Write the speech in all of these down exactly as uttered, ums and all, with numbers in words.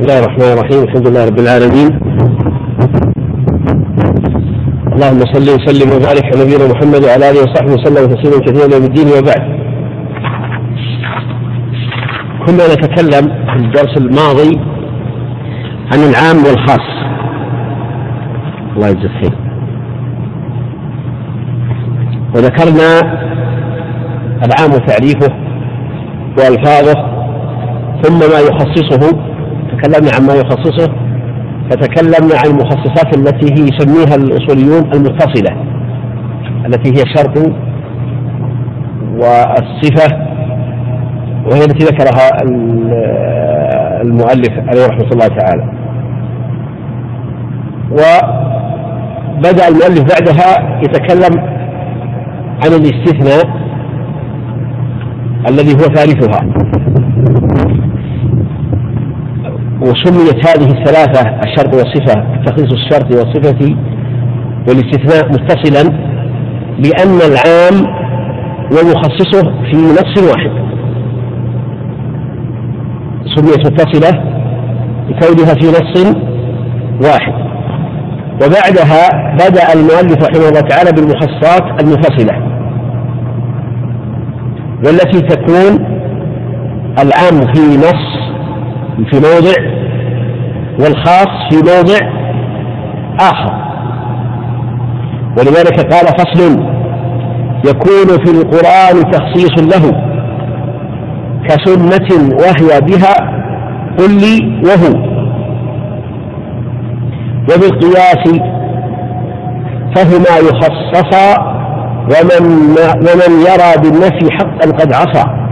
بسم الله الرحمن الرحيم. الحمد لله رب العالمين، اللهم صل وسلم وبارك على نبينا محمد وعلى اله وصحبه وسلم تسليما كثيرا يوم الدين. وبعد، كنا نتكلم في الدرس الماضي عن العام والخاص، الله يجزيه خير، وذكرنا العام وتعريفه والفاظه ثم ما يخصصه. تكلمنا عن ما يخصصه، فتكلمنا عن المخصصات التي هي يسميها الأصوليون المتصلة، التي هي الشرط والصفة، وهي التي ذكرها المؤلف عليه رحمة الله تعالى. وبدأ المؤلف بعدها يتكلم عن الاستثناء الذي هو ثالثها، وسميت هذه الثلاثة الشرط والصفة، تخصيص الشرط والصفة والاستثناء متصلا، لأن العام ومخصصه في نص واحد. سميت متصلة لكونها في نص واحد. وبعدها بدأ المؤلف رحمه الله تعالى بالمخصصات المنفصلة، والتي تكون العام في نص في موضع والخاص في موضع آخر. ولذلك قال: فصل: يكون في القرآن تخصيص له كسنة وهي بها قل لي وهو، وبالقياس فهما يخصصا، ومن, ومن يرى بالنفي حقا قد عصى.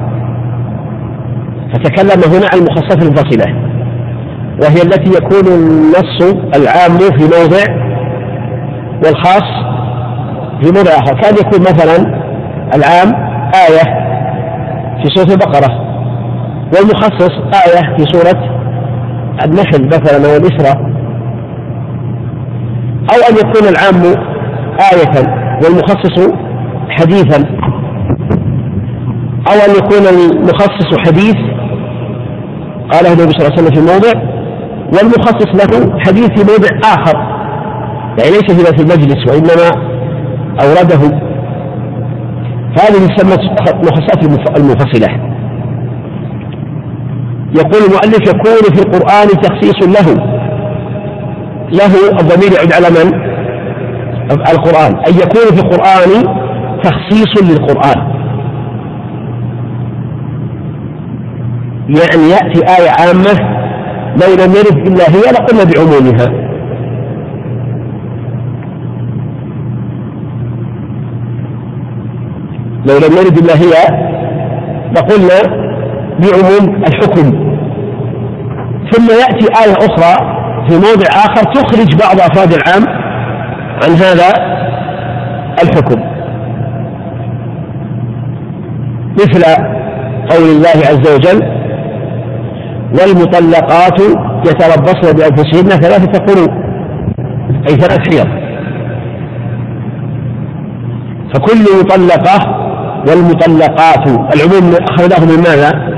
فتكلم هنا عن المخصصات المنفصلة، وهي التي يكون النص العام في موضع والخاص في موضع آخر. كان يكون مثلا العام آية في سورة البقرة، والمخصص آية في سورة النحل مثلا أو الإسراء. أو أن يكون العام آية والمخصص حديثا، أو أن يكون المخصص حديث قاله النبي صلى الله عليه وسلم في موضع، والمخصص له حديث في موضع آخر، يعني ليس في نفس المجلس وإنما أورده. فهذه تسمى مخصصات المنفصلة. يقول المؤلف: يكون في القرآن تخصيص له. له الضمير يعود على من؟ القرآن. أي يكون في القرآن تخصيص للقرآن، يعني يأتي آية عامة لو لم يرد إلا هي لقلنا بعمومها. لو لم يرد إلا هي لقلنا بعموم الحكم. ثم يأتي آية أخرى في موضع آخر تخرج بعض أفراد العام عن هذا الحكم، مثل قول الله عز وجل: والمطلقات يتربصن بأنفسهن ثلاثة قروء، أي ثلاث حيض. فكل مطلقة والمطلقات، العموم أخذناه من ماذا؟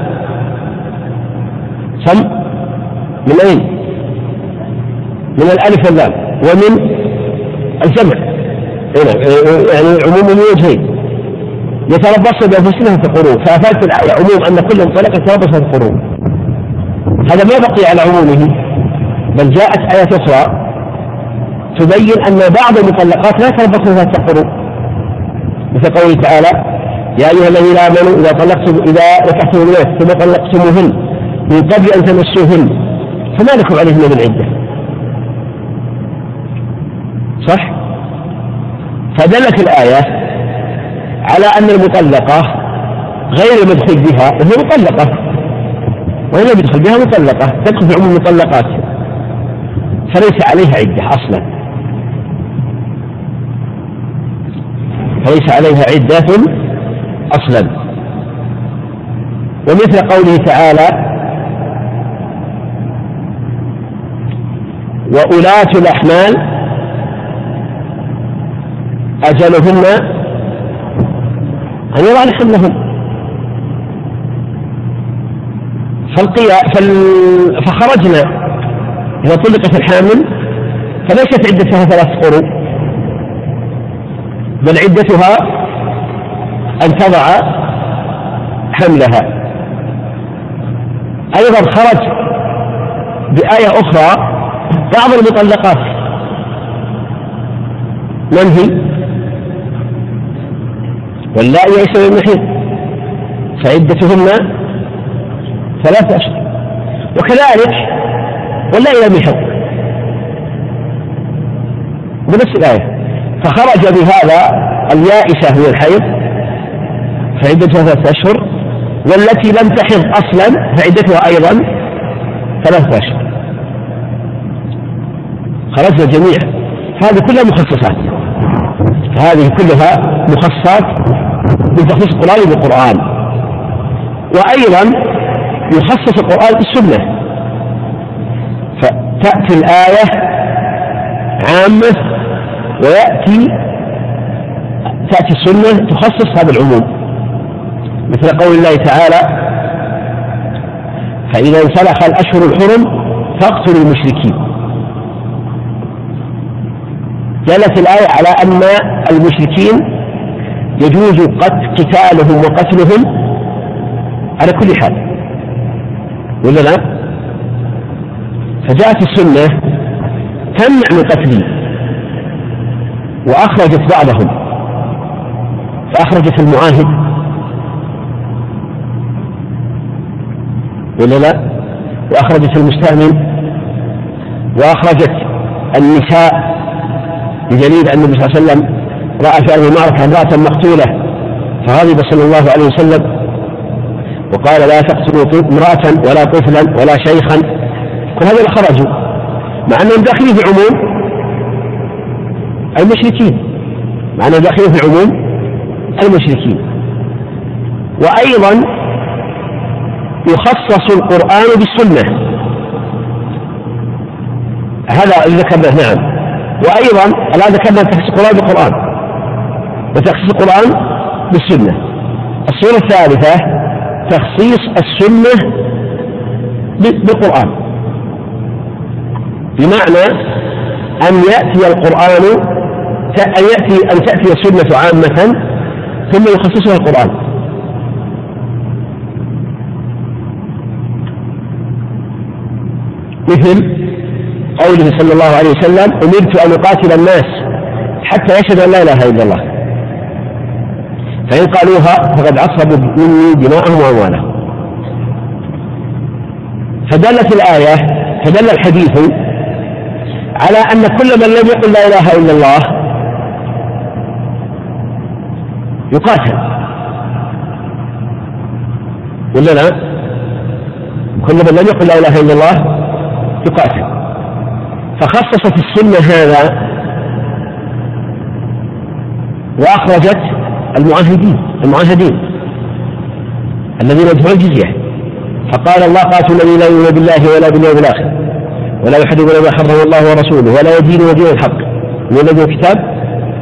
صم من أين؟ من الألف واللام، ومن الجمع، يعني عموم من وجهين. يتربصن بأنفسهن ثلاثة قروء، فأفادت الآية عموم أن كل مطلقة يتربصن ثلاثة قروء. هذا ما بقي على عمومه، بل جاءت آية أخرى تبين أن بعض المطلقات لا يتربصن ثلاثة قروء، مثل قوله تعالى: يا أيها الذين آمنوا إذا طلقتم إذا نكحتم المؤمنات ثم طلقتموهن من قبل أن تمسوهن فما لكم عليهن من عدة. صح؟ فدلت الآية على أن المطلقة غير المدخل بها وهي مطلقة، وهي يدخل بها مطلقة، تدخل في عموم المطلقات، فليس عليها عدة أصلا، فليس عليها عدة أصلا. ومثل قوله تعالى: وأولاة الأحمال أجلهن أن يضعن حملهن. فخرجنا إذا طلقت الحامل فليست عدتها ثلاث قروء، بل عدتها أن تضع حملها. أيضا خرج بآية أخرى بعض المطلقات منهي واللائي يئسن من المحيض فعدتهن ثلاثة أشهر، وكذلك واللائي لم يحض بنفس الآية. فخرج بهذا اليائسة من الحيض فعدتها ثلاثة أشهر، والتي لم تحض أصلا فعدتها أيضا ثلاثة أشهر. خرجنا جميع هذه كلها مخصصات، هذه كلها مخصصات من تخصيص القرآن بالقرآن. وأيضا يخصص القرآن بالسنة، فتأتي الآية عامة ويأتي تأتي السنة تخصص هذا العموم، مثل قول الله تعالى فإذا انسلخ الأشهر الحرم فاقتلوا المشركين. دلت الآية على أن المشركين يجوز قتالهم وقتلهم على كل حال، ولا لا؟ فجاءت السنة تمنع من قتله وأخرجت بعضهم، فأخرجت المعاهد ولا لا؟ وأخرجت المستأمن، وأخرجت النساء بدليل أن النبي صلى الله عليه وسلم رأى في هذه المعركة امرأة مقتولة فغضب صلى الله عليه وسلم وقال لا تقتلوا امرأة ولا طفلا ولا شيخا. كل هذول خرجوا مع أنهم داخلين في عموم المشركين، مع أنهم داخلين في عموم المشركين. وأيضا يخصص القرآن بالسنة، هذا اللي ذكرناه. نعم. وأيضا الآن ذكرنا تخصيص القرآن بالقرآن وتخصيص القرآن بالسنة. الصورة الثالثة تخصيص السنة بالقرآن، بمعنى أن يأتي القرآن أن يأتي أن تأتي السنة عامة ثم يخصصها القرآن. مثل قوله صلى الله عليه وسلم أمرت أن أقاتل الناس حتى يشهدوا أن لا إله إلا الله فإن قالوها فقد عصبوا مني دماءهم وأموالهم. فدلت الآية فدل الحديث على أن كل من لم يقل لا إله إلا الله يقاتل، ولا لا؟ كل من لم يقل لا إله إلا الله يقاتل. فخصصت السنة هذا وأخرجت المعاهدين المعاهدين الذين يدفعون الجزية، فقال الله قاتل الذين لا يؤمنون بالله ولا باليوم الآخر ولا يحرمون ما حرم الله ورسوله ولا يدينون دين الحق من الذين الكتاب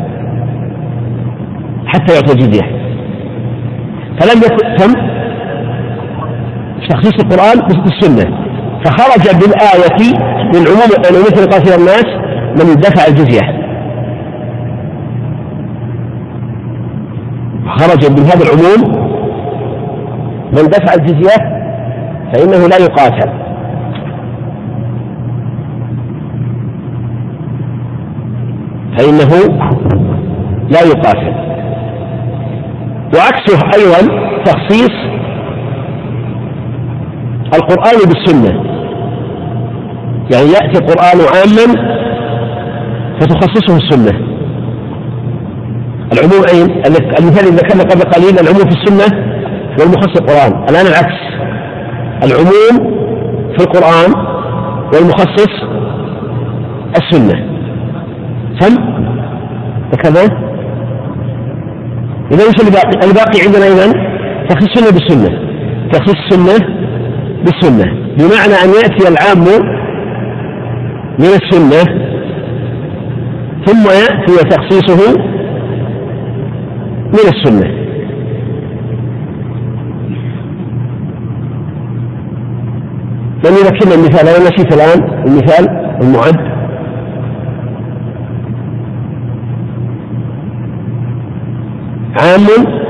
حتى يعطوا الجزية. فلم يتم تخصيص القرآن بالسنة، فخرج بالآية من عموم مثل قاتل الناس من دفع الجزية، خرج من هذا العموم من دفع الجزية فإنه لا يقاتل. فإنه لا يقاتل. وعكسه أيضا تخصيص القرآن بالسنة، يعني يأتي القرآن عاما فتخصصه السنة. العموم أين؟ المثال اللي ذكرنا قبل قليل العموم في السنة والمخصص القرآن. الآن العكس، العموم في القرآن والمخصص السنة. فهم؟ هكذا؟ إذا وش الباقي؟ الباقي عندنا أيضا تخصيص السنة بالسنة، تخصيص السنة بالسنة بمعنى أن يأتي العام من السنة ثم يأتي تخصيصه من السنة. من يذكرنا المثال؟ أنا نسيت الآن المثال المعد. عام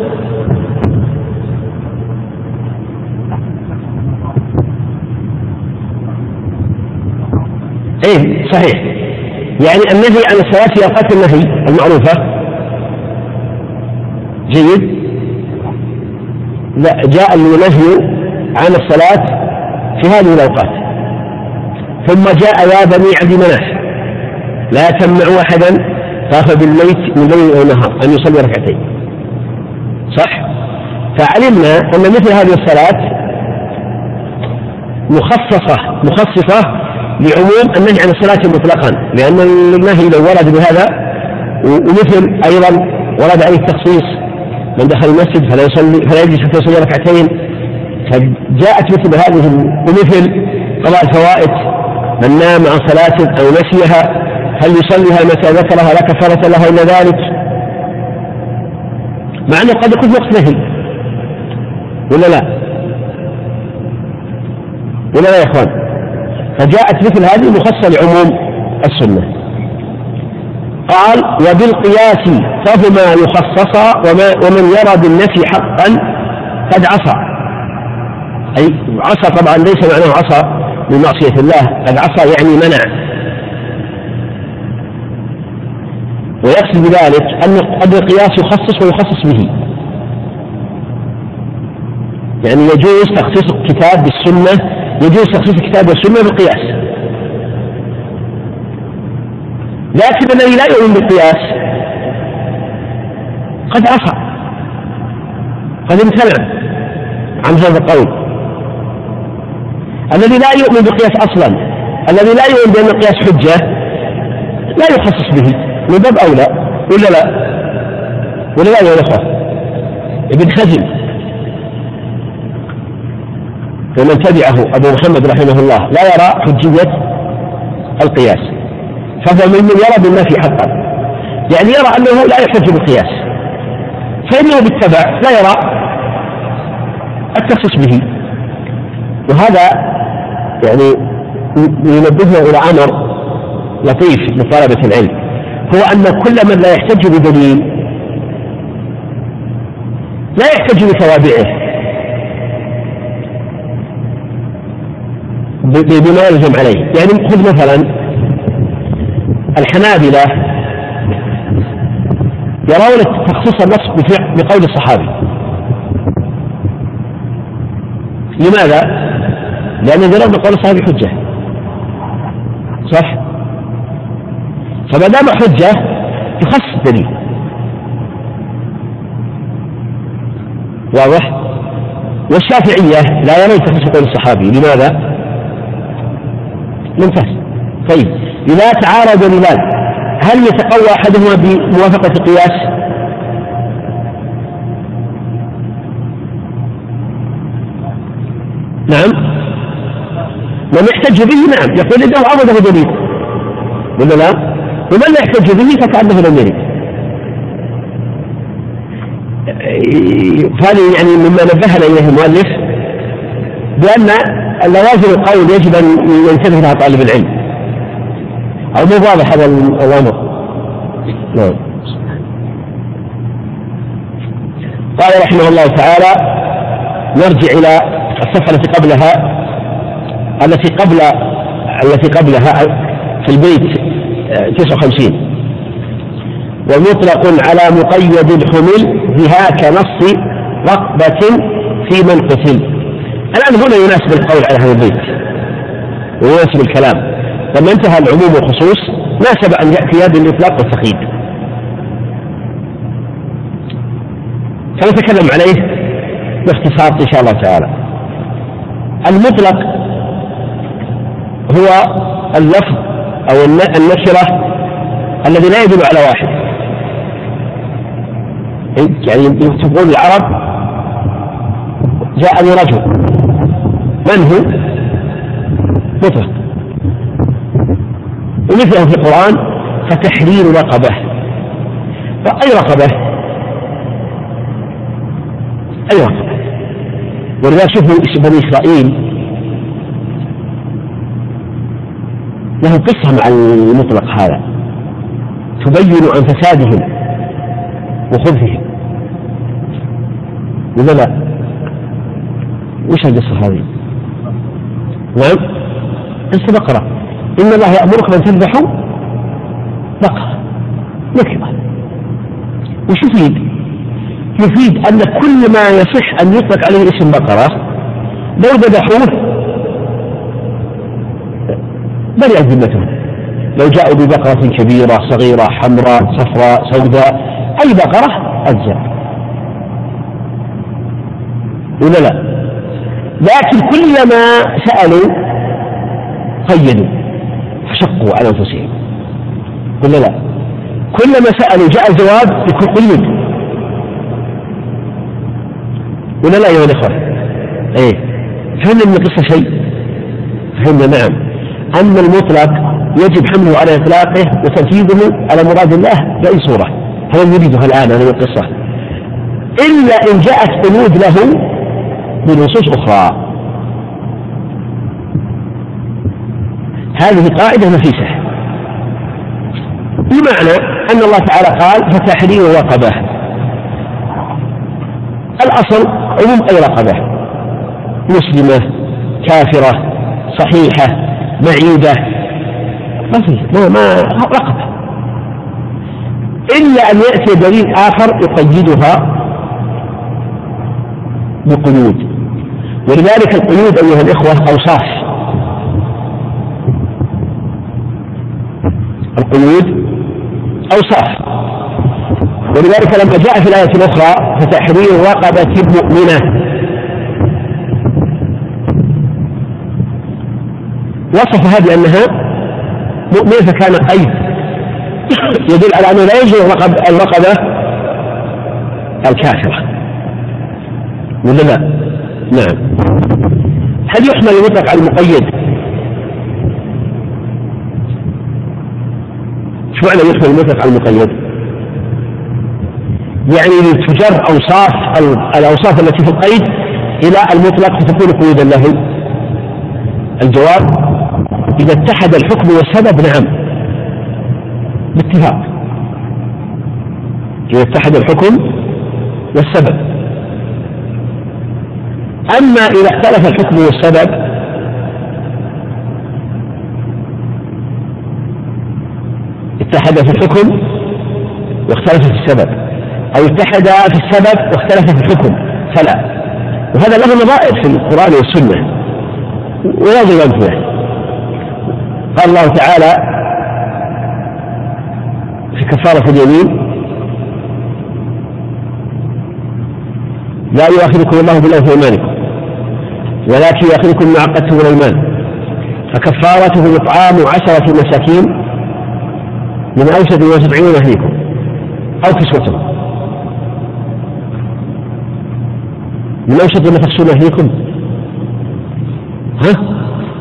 ايه صحيح، يعني النهي عن الصلاة في أوقات النهي المعروفة. جيد. لا، جاء النهي عن الصلاة في هذه الأوقات، ثم جاء يا بني عبد مناف لا تمنعوا أحدا طاف بالبيت من ليل أو نهار أن يصلي ركعتين. صح؟ فعلمنا أن مثل هذه الصلاة مخصصة مخصصة لعموم النهي عن الصلاة مطلقا، لأن النهي لو ورد بهذا، ومثل أيضا ورد عليه التخصيص من دخل المسجد فلا يصلي فلا يجلس حتى يصلي ركعتين، فجاءت مثل هذه. ومثل قضاء الفوائد، من نام عن صلاة أو نسيها هل يصليها متى ذكرها لا كفارة لها إلا ذلك، مع أنه قد يكون وقت نهي ولا لا ولا لا يا إخوان. فجاءت مثل هذه مخصصة لعموم السنة. قال وبالقياس فهما يخصصا ومن يرى بالنفي حقا قد عصى. أي عصى طبعا ليس معناه عصى بمعصية الله، قد عصى يعني منع. ويقصد بذلك أن القياس يخصص ويخصص به، يعني يجوز تخصيص الكتاب بالسنة، يجوز تخصيص الكتاب والسنة بالقياس. لكن الذي لا يؤمن بالقياس قد عصى، قد امتنع عن هذا القول. الذي لا يؤمن بالقياس أصلا، الذي لا يؤمن بأن القياس حجة لا يخصص به من باب أولى، ولا لا ولا لا يا إخوة؟ ابن حزم ومن تبعه أبو محمد رحمه الله لا يرى حجية القياس، فهو ممن يرى بالنفي حقا، يعني يرى أنه لا يحج بالقياس، فإنه بالتبع لا يرى التخصيص به. وهذا يعني ينبهنا إلى أمر لطيف لطلبة العلم، هو أن كل من لا يحتج بدليل لا يحتج بتوابعه بما يلزم عليه. يعني خذ مثلا الحنابلة يرون تخصيص النص بقول الصحابي. لماذا؟ لأن يرون قول الصحابي حجة، صح؟ فما دام حجة يخصص الدليل. واضح؟ والشافعية لا يرون تخصيص قول الصحابي. لماذا؟ ممتاز. طيب إذا تعارض دليلان هل يتقوى أحدهما بموافقة القياس؟ نعم. من يحتج به نعم يقول إنه عرضه دليل ولا لا؟ ومن لا يحتج به فكأنه لم يرد. هذه يعني مما نبهنا إليه المؤلف بأن لوازم القول يجب أن ينتبه لها طالب العلم. أو مو واضح هذا الأمر؟ نعم. قال رحمه الله تعالى نرجع إلى الصفحة التي قبلها التي قبل التي قبلها في البيت تسعة وخمسين. ومطلق على مقيد الحمل بها كنص رقبة في من قتل. الآن هنا يناسب القول على هذا البيت ويناسب الكلام. لما انتهى العموم والخصوص ناسب أن يأتي بالإطلاق والتقييد، فنتكلم عليه باختصار إن شاء الله تعالى. المطلق هو اللفظ أو النكرة الذي لا يدل على واحد. يعني تقول العرب جاءني رجل، من هو؟ مطلق. ومثله في القرآن فتحرير رقبة. فأي رقبة؟ أي رقبة. ولذا شوفوا بني إسرائيل له قصة مع المطلق هذا تبين عن فسادهم وخبثهم، ولا لا؟ وش القصة هذه؟ نعم، قصة بقرة. إن الله يأمركم أن تذبحوا بقرة نكرة. وش يفيد؟ يفيد أن كل ما يصح أن يطلق عليه اسم بقرة لو ذبحوه برئت ذمتهم. لو جاءوا ببقرة كبيرة صغيرة حمراء صفراء سوداء أي بقرة أجزاء، ولا لا؟ لكن كلما سألوا قيدوا فشقوا على أنفسهم، ولا لا؟ كلما سألوا جاء الجواب يكون قيد، ولا لا يا الإخوة؟ إيه، فهمنا من القصة شيء؟ فهمنا نعم أن المطلق يجب حمله على إطلاقه وتنفيذه على مراد الله بأي صورة. هذا نريدها الآن هذه القصة، إلا إن جاءت قيود له بنصوص أخرى. هذه قاعدة نفيسة، بمعنى أن الله تعالى قال فتحرير رقبة، الأصل عموم أي رقبة، مسلمة كافرة صحيحة معيدة، ما فيه ما, ما رقبة، إلا أن يأتي دليل آخر يقيدها بقيود. ولذلك القيود أيها الإخوة أوصاف، القيود أوصاف. ولذلك لما جاء في الآية الأخرى فتحرير رقبة مؤمنة وصفها بأنها مؤمنة فكان قيد يدل على أنه لا يجوز الرقبة الكافرة، ولا لا؟ نعم. هل يحمل المطلق على المقيد؟ شو معنى يحمل المطلق على المقيد؟ يعني تجر أوصاف الأوصاف التي في القيد إلى المطلق فتكون قيودا له. الجواب إذا اتحد الحكم والسبب نعم باتفاق، إذا اتحد الحكم والسبب. أما إذا اختلف الحكم والسبب اتحد في الحكم واختلف في السبب، أو اتحد في السبب واختلف في الحكم فلا. وهذا له نظائر في القرآن والسنة ويجب أمثلة. قال الله تعالى في كفارة اليمين لا يؤاخذكم الله باللغو في أيمانكم ولكن يؤاخذكم بما عقدتم الأيمان فكفارته إطعام عشرة مساكين من أوسط ما تطعمون أهليكم أو كسوتهم. من أوسط ما تكسون أهليكم ها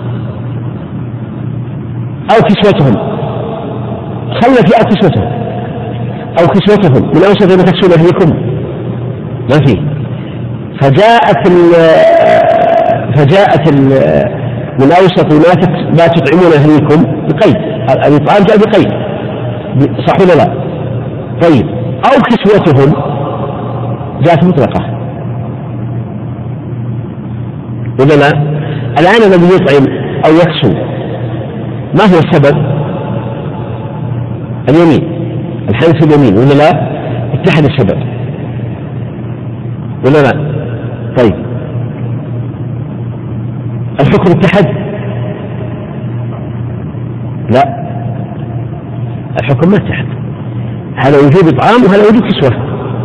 أو كسوتهم، خلنا في أو كسوتهم أو كسوتهم من أوسط ما تكسون أهليكم ما فيه. فجاءت ال فجاءت ال من أوسط ما تطعمون أهليكم بقيد، الإطعام جاء بقيد صح ولا لا؟ طيب أو كسوتهم جاءت مطلقة ولا لا؟ الآن الذي يطعم أو يكسو ما هو السبب؟ اليمين، الحنث اليمين ولا لا؟ اتحد السبب ولا لا؟ طيب الحكم اتحد؟ لا، الحكم ما اتحد، هذا وجود إطعام وهذا وجود كسوة.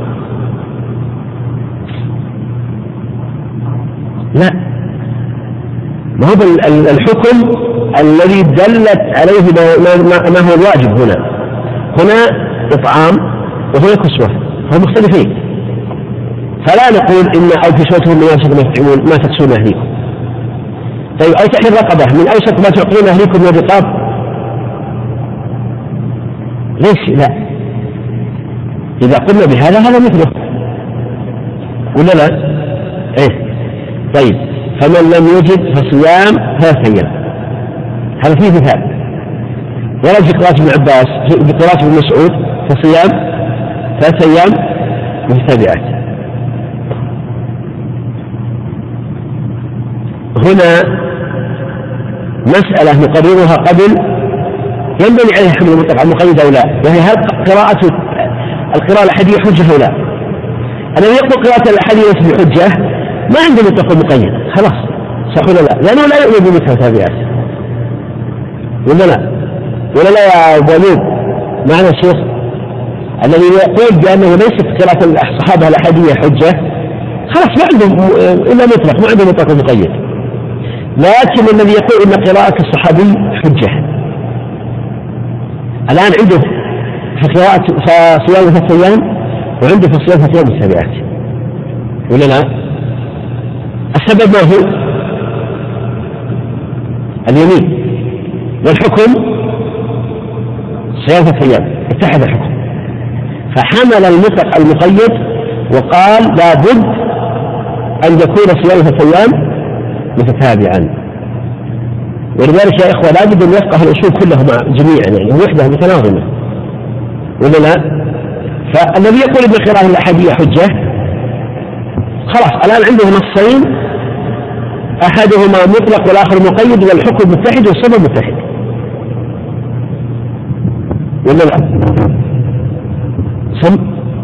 لا، ما هو الحكم الذي دلت عليه ما هو الواجب هنا، هنا إطعام وهنا كسوة، هم مختلفين. فلا نقول إن أو كسوتهم من أوسط ما تطعمون ما تكسون أهليكم. طيب أو تحرير رقبة من أوسط ما تعطون أهليكم من الرقاب، ليش؟ لا، إذا قلنا بهذا هذا مثله ولا لا؟ إيه طيب فمن لم يجد فصيام ثلاثة أيام، هذا فيه مثال ورد في قراءة ابن عباس في قراءة ابن مسعود فصيام ثلاثة أيام متتابعات. هنا مسألة نقررها قبل ينبني عليها حمل المطلق على المقيد أو لا، وهي هل قراءة القراءة الأحادية حجة أو لا؟ الذي يقول قراءة الأحادية بحجة ما عنده مطلق مقيد، خلاص صح ولا لا؟ لأنه لا يؤمن بمتتابعات ولا لا؟ ولا لا يا أبو أمين معنا الشيخ الذي يقول بأنه ليست قراءة الصحابة الأحادية حجة، خلاص ما عنده إلا مطلق، ما عنده مطلق مقيد. لكن الذي يقول إن قراءة الصحابي حجة الآن عنده في قراءة صيام ثلاثة أيام وعنده في صيام ثلاثة أيام متتابعات ولا لا؟ السبب ما هو؟ اليمين والحكم صيام ثلاثة أيام اتحد الحكم، فحمل المطلق المقيد وقال لا بد أن يكون صيام ثلاثة أيام متتابعا. ولذلك يا إخوة لا بد أن يفقه الأصول كلهم جميعا يعني وحدة متناظمة ولا لا؟ فالذي يقول ابن قراءة الأحادية حجة خلاص الآن عنده نصين، أحدهما مطلق والآخر مقيد والحكم متحد والسبب متحد ولا لا؟ سم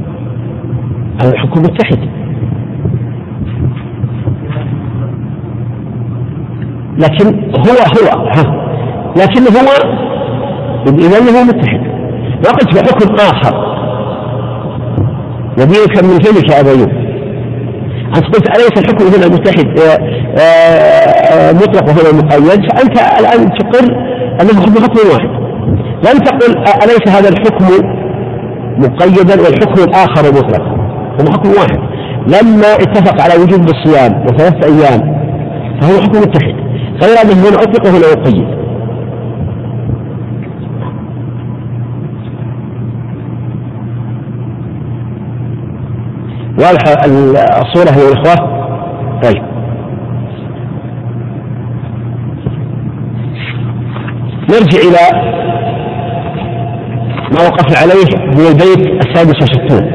الحكم متحد، لكن هو هو ها لكن هو إذن هو متحد. وقلت بحكم آخر يبينك من فينك يا أبا أيوب، أنت قلت أليس الحكم هنا متحد مطلق وهنا مقيد، فأنت الآن تقر أنه حكم واحد، لم تقل أليس هذا الحكم مقيدا والحكم الآخر مطلق، هو حكم واحد. لما اتفق على وجوب الصيام وثلاثة أيام فهو حكم متحد، غير أنه هنا أطلق وهنا مقيد. واضحة الصورة يا إخوة؟ طيب نرجع إلى ما وقفنا عليه من البيت السادس وستون.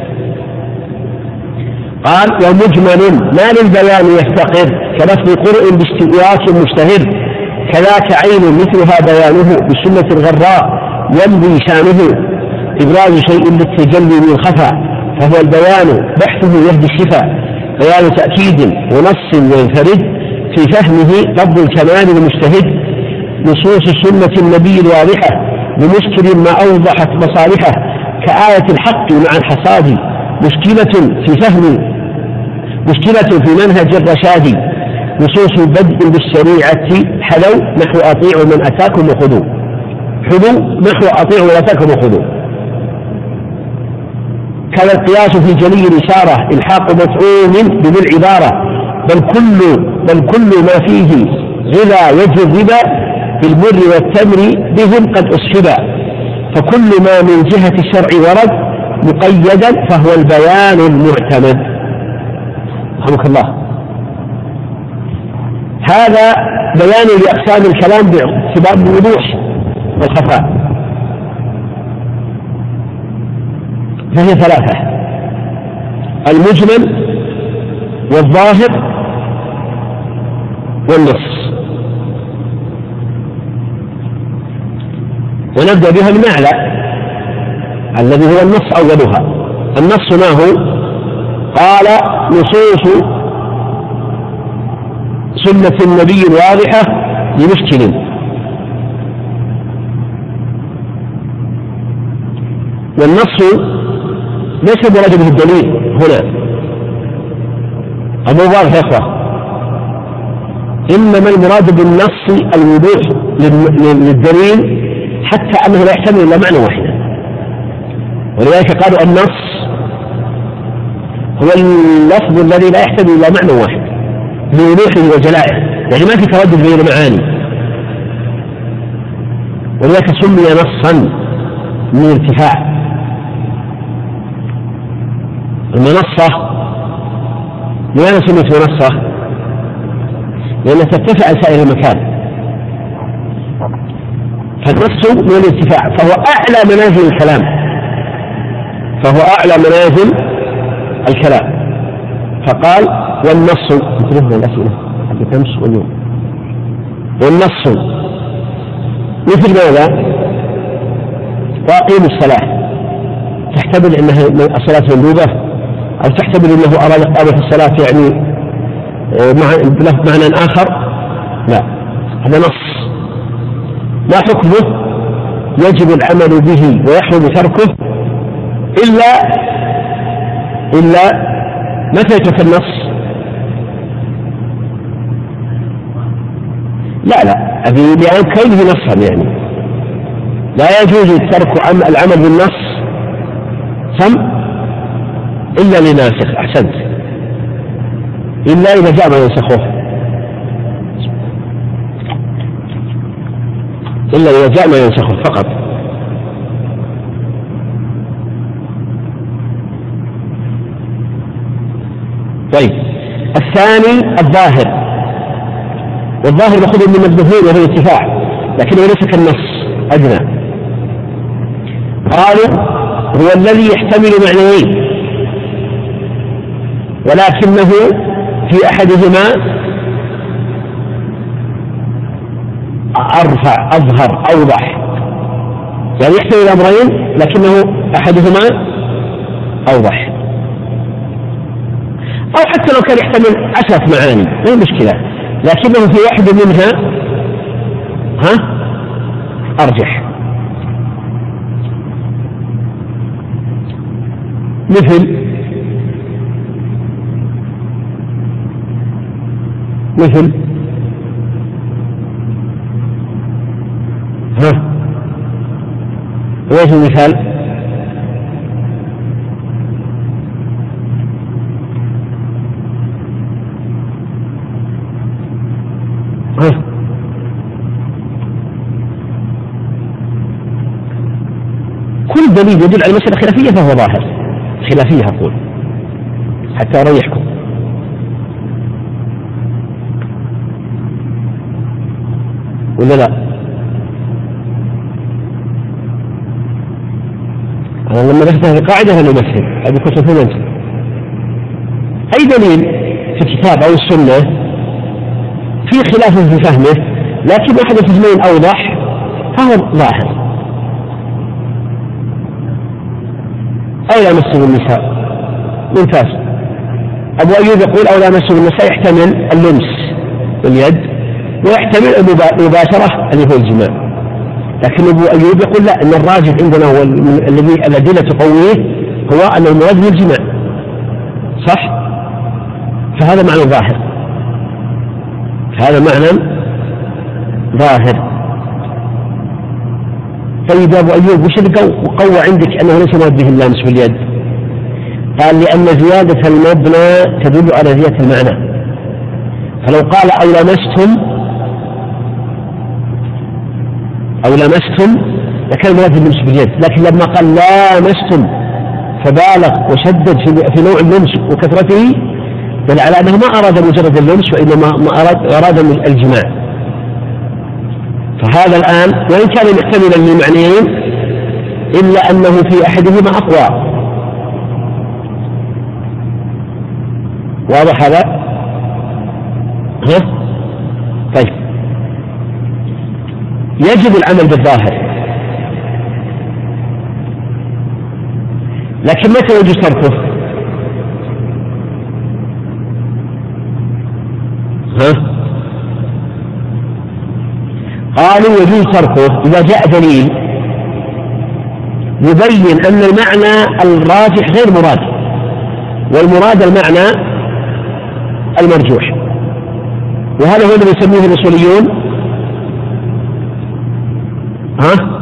قال ومجمل ما للبيان يفتقر كلفظ قرء باستئياس مشتهر، كذاك عين مثلها بيانه بسنة الغراء يمضي شانه، إبراز شيء للتجلي من خفى فهو البيان بحثه يهدي الشفاء، بيان تأكيد ونص ينفرد في فهمه لفظ الكمال المجتهد، نصوص سنة النبي الواضحة بمشكل ما أوضحت مصالحه، كآية الحق مع الحصاد مشكلة في فهم مشكلة في منهج الرشاد، نصوص بدء بالشريعة حلو نحو أطيعوا من أتاكم وخذوا، حلو نحو أطيعوا من أتاكم وخذوا. كان القياس في جلي الإشارة إلحاق مفعول بذي العبارة، بل كل بل كل ما فيه غذا يجري الربا بالمر والتمر بهم قد أصحبا، فكل ما من جهة الشرع ورد مقيدا فهو البيان المعتمد. رحمك الله. هذا بيان لأقسام الكلام باعتبار الوضوح والخفاء، فهي ثلاثة: المجمل والظاهر والنص. ونبدأ بها من أعلى الذي هو النص أولها. النص ما هو؟ قال نصوص سنة النبي الواضحة لمشكل، والنص ليس مراد به الدليل هنا أبو واضح يا إخوة، إنما المراد بالنص الوضوح للدليل حتى أنه لا يحتمل إلا معنى واحدا. ولذلك قالوا النص هو اللفظ الذي لا يحتمل إلا معنى واحد لوضوحه وجلائه، يعني ما في تردد بين المعاني، ولذلك سمي نصا من ارتفاع. المنصة لماذا سميت منصة؟ لأنها ترتفع عن سائر المكان، فالنص من الارتفاع، فهو أعلى منازل الكلام، فهو أعلى منازل الكلام. فقال والنص انتبهوا الأسئلة حتى تمس واليوم. والنص مثل ماذا؟ وأقيموا الصلاة، تحتمل أنها الصلاة مندوبة، أو تحتمل أنه أراد إقامة الصلاة يعني له معنى آخر. لا، هذا نص. ما حكمه؟ يجب العمل به ويحرم تركه إلا إلا متى يترك النص؟ لا لا أبي لأن كونه نصا، يعني لا يجوز ترك العمل بالنص سم إلا لناسخ. أحسنت، إلا إذا جاء ما ينسخه، إلا إذا جاء ما ينسخه فقط. طيب الثاني الظاهر، والظاهر مأخوذ من الظهور وهو الارتفاع، لكنه ليس كالنص أدنى. قالوا هو الذي يحتمل معنيين، ولكنه في أحدهما أرفع أظهر أوضح، يعني يحتمل الأمرين لكنه أحدهما أوضح، أو حتى لو كان يحتمل عشرة معاني ما هي مشكلة، لكنه في واحد منها ها أرجح. مثل مثل ها وإيش المثال؟ ها كل دليل يدل على مسألة خلافية فهو ظاهر، خلافية أقول حتى أريحكم. ولا لا؟ أنا لما ذكرت هذه القاعدة أنا أمثل هذه كتب أنت أي دليل في الكتاب أو السنة في خلاف في فهمه، لكن أحد الفهمين أوضح فهو ظاهر. أو لا مسه النساء ممتاز. أبو أيوب يقول أو لا مسه النساء يحتمل اللمس باليد ويحتمل المباشرة اللي هو الجماع، لكن أبو أيوب يقول لا، أن الراجح عندنا هو الذي الأدلة تقويه هو أن المراد بالجماع، صح؟ فهذا معنى ظاهر، هذا معنى ظاهر. طيب يا أبو أيوب وش اللي قوى عندك أنه ليس مراد به اللامس باليد؟ قال لأن زيادة المبنى تدل على زيادة المعنى، فلو قال أو لمستم أو لمستم لكان مراد اللمس باليد، لكن لما قال لامستم فبالغ وشدد في نوع اللمس وكثرته دل على أنه ما أراد مجرد اللمس وإنما ما أراد, أراد الجماع. فهذا الآن وإن كان محتملا للمعنيين إلا أنه في أحدهما أقوى. واضح هذا؟ ها؟ طيب يجب العمل بالظاهر، لكن متى يجوز تركه؟ ها؟ قالوا يجوز تركه إذا جاء دليل يبين أن المعنى الراجح غير مراد، والمراد المعنى المرجوح، وهذا هو الذي يسميه الأصوليون ها؟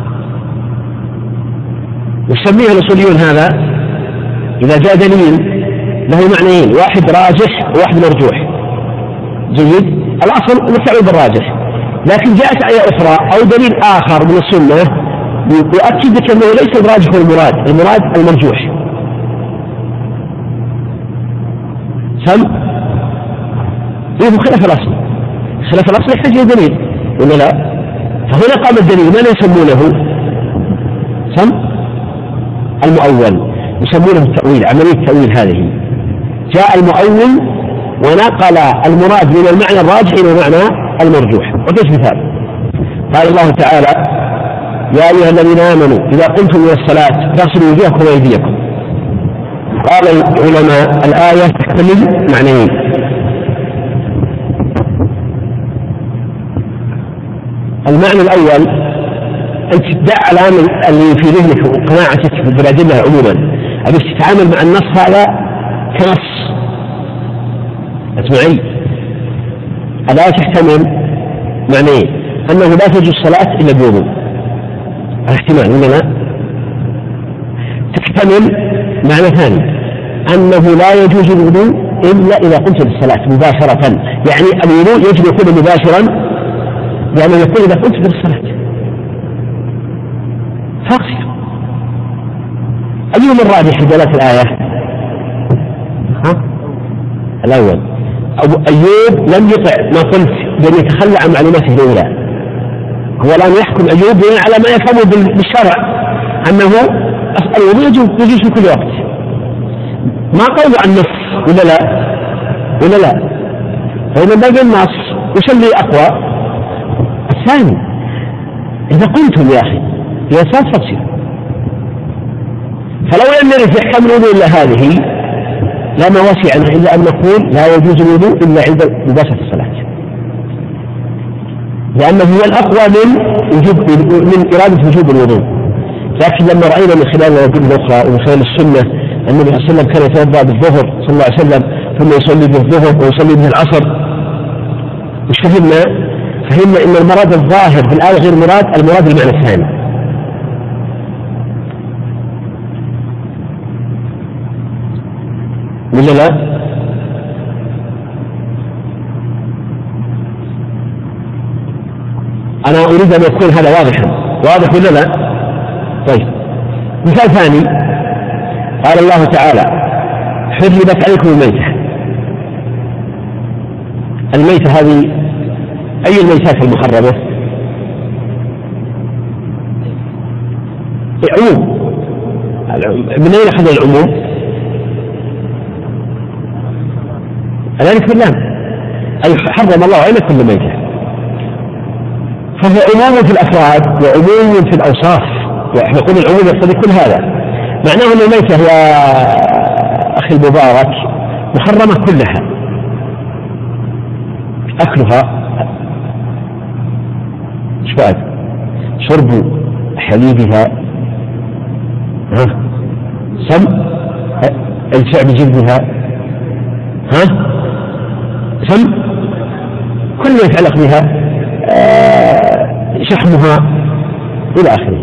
يسميه الأصوليون هذا إذا جاء دليل له معنيين، واحد راجح وواحد مرجوح. جيد، الأصل نستعمل بالراجح، لكن جاءت آية أخرى أو دليل آخر من السنة يؤكد لك أنه ليس الراجح هو المراد، المراد المرجوح. فهم؟ إيه خلاف الأصل، خلاف الأصل يحتاج إلى دليل ولا لا؟ فهنا قام الدليل ماذا يسمونه؟ سم المؤول، يسمونه التأويل، عملية التأويل هذه. جاء المؤول ونقل المراد من المعنى الراجح إلى المعنى المرجوح. وكيف مثال؟ قال الله تعالى: يا أيها الذين آمنوا إذا قمتم إلى الصلاة فاغسلوا وجوهكم وأيديكم. قال العلماء الآية تحتمل معنيين: المعنى الأول أن تدع الآن اللي في ذهنك وقناعتك بالأدلة عموما، أبي تتعامل مع النص هذا كنص. اسمعي، الآية تحتمل معنيين: أنه لا تجوز الصلاة إلا بوضوء، احتمال ولا لا؟ تحتمل معنى ثاني: أنه لا يجوز الوضوء إلا إذا قمت للصلاة مباشرة، يعني الوضوء يجب يكون مباشرا، يعني يكون إذا قمت للصلاة فاغسل. أيهما الراجح في دلالة الآية؟ ها؟ الأول. أبو أيوب لم يطع ما قلت بأن يتخلى عن معلوماته الأولى. هو الآن يحكم أيوب على ما يفهمه بالشرع أنه الوضوء يجوز في كل وقت. ما قوله عن نص ولا لا؟ ولا لا؟ فإذا بقى النص وش اللي أقوى؟ الثاني. إذا قلتم يا أخي يا أساس فاغسل، فلو لم يرد يحتمل الوضوء إلا هذه لا ما وسعنا إلا أن نقول لا يجوز الوضوء إلا عند مباشرة الصلاة، لأنه هو الأقوى من وجوب من إرادة وجوب الوضوء. لكن لما رأينا من خلال الأدلة الأخرى ومن خلال السنة النبي صلى الله عليه وسلم كان يتوضأ بالظهر صلى الله عليه وسلم ثم يصلي به الظهر ويصلي به العصر، وش فهمنا؟ فهمنا إن المراد الظاهر في الآية غير مراد، المراد المعنى الثاني. ولا لا؟ أنا أريد أن يكون هذا واضحا، واضح ولا لا؟ طيب، مثال ثاني: قال الله تعالى: حرمت عليكم الميتة. الميتة هذه أي الميتات المحرمة؟ عموم. من أين أخذ العموم؟ الآن كلام أي حرم الله عليه كل ميتة، فهو عموم في الأفراد وعموم في الأوصاف، وإحنا نقول العموم يقتضي كل هذا. معناه أن الميتة يا أخي المبارك محرمة كلها، أكلها شباب، شرب حليبها، ها، سم التع بجلدها، ها، سم كل ما يتعلق بها، آه شحمها إلى آخره.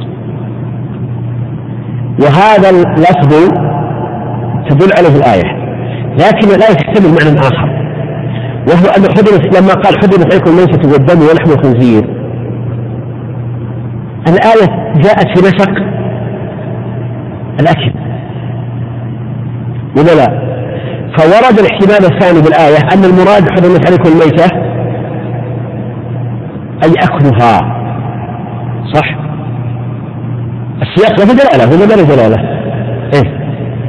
وهذا اللفظ تدل عليه الآية، لكن الآية تحتمل معنى آخر، وهو أن حرمت لما قال حرمت عليكم الميتة والدم ولحم الخنزير، الآية جاءت في نسق الأكل ولا لا؟ فورد الاحتمال الثاني بالآية أن المراد حرمت عليكم الميتة أي أكلها، صح؟ السياق له دلالة ولا لا دلالة؟ إيه؟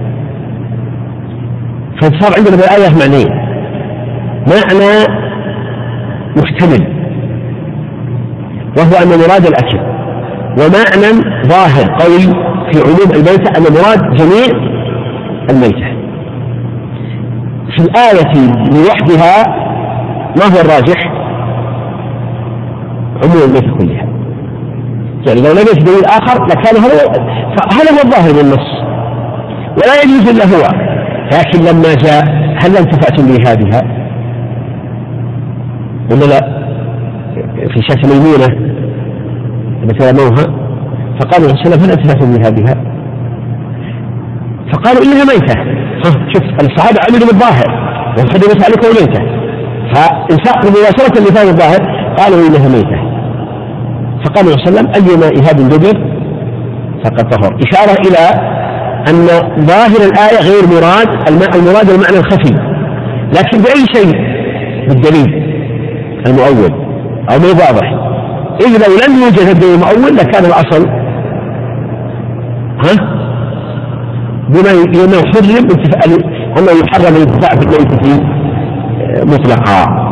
فصار عندنا بالآية معنيين: معنى محتمل وهو أن مراد الأكل، ومعنى ظاهر قوي في عموم الميتة أن مراد جميع الميتة. في الآية لوحدها ما هو الراجح؟ عموم الميتة كلها، يعني لو لم يجد دليل آخر لكان هذا هذا هو الظاهر من النص ولا يجوز إلا هو. لكن لما جاء هل انتفعتم بهذه ولا لا؟ في شاة ميمونة مثل موها فقالوا صلى الله عليه وسلم هل انتفعتم بهذه؟ فقالوا إنها ميتة. شوف الصحابة عملوا بالظاهر وحرمت عليكم الميتة، فانساقوا مباشرة لفظ الظاهر قالوا إنها ميتة، فقال صلى الله عليه وسلم أيما إهاب دبر فقد طهر، إشارة إلى أن ظاهر الآية غير مراد، المراد المعنى الخفي، لكن بأي شيء؟ بالدليل المؤول أو ما واضح، إذ لو لم يوجد الدليل المؤول لكان الأصل ها بما يحرم أنه يحرم الانتفاع بالميتة مطلقا.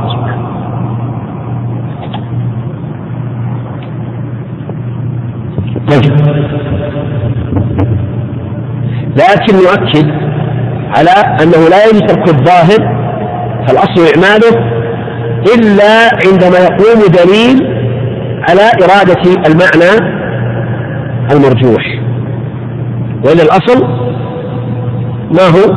لكن نؤكد على أنه لا يجوز ترك الظاهر فالأصل إعماله إلا عندما يقوم دليل على إرادة المعنى المرجوح، وإلا الأصل ما هو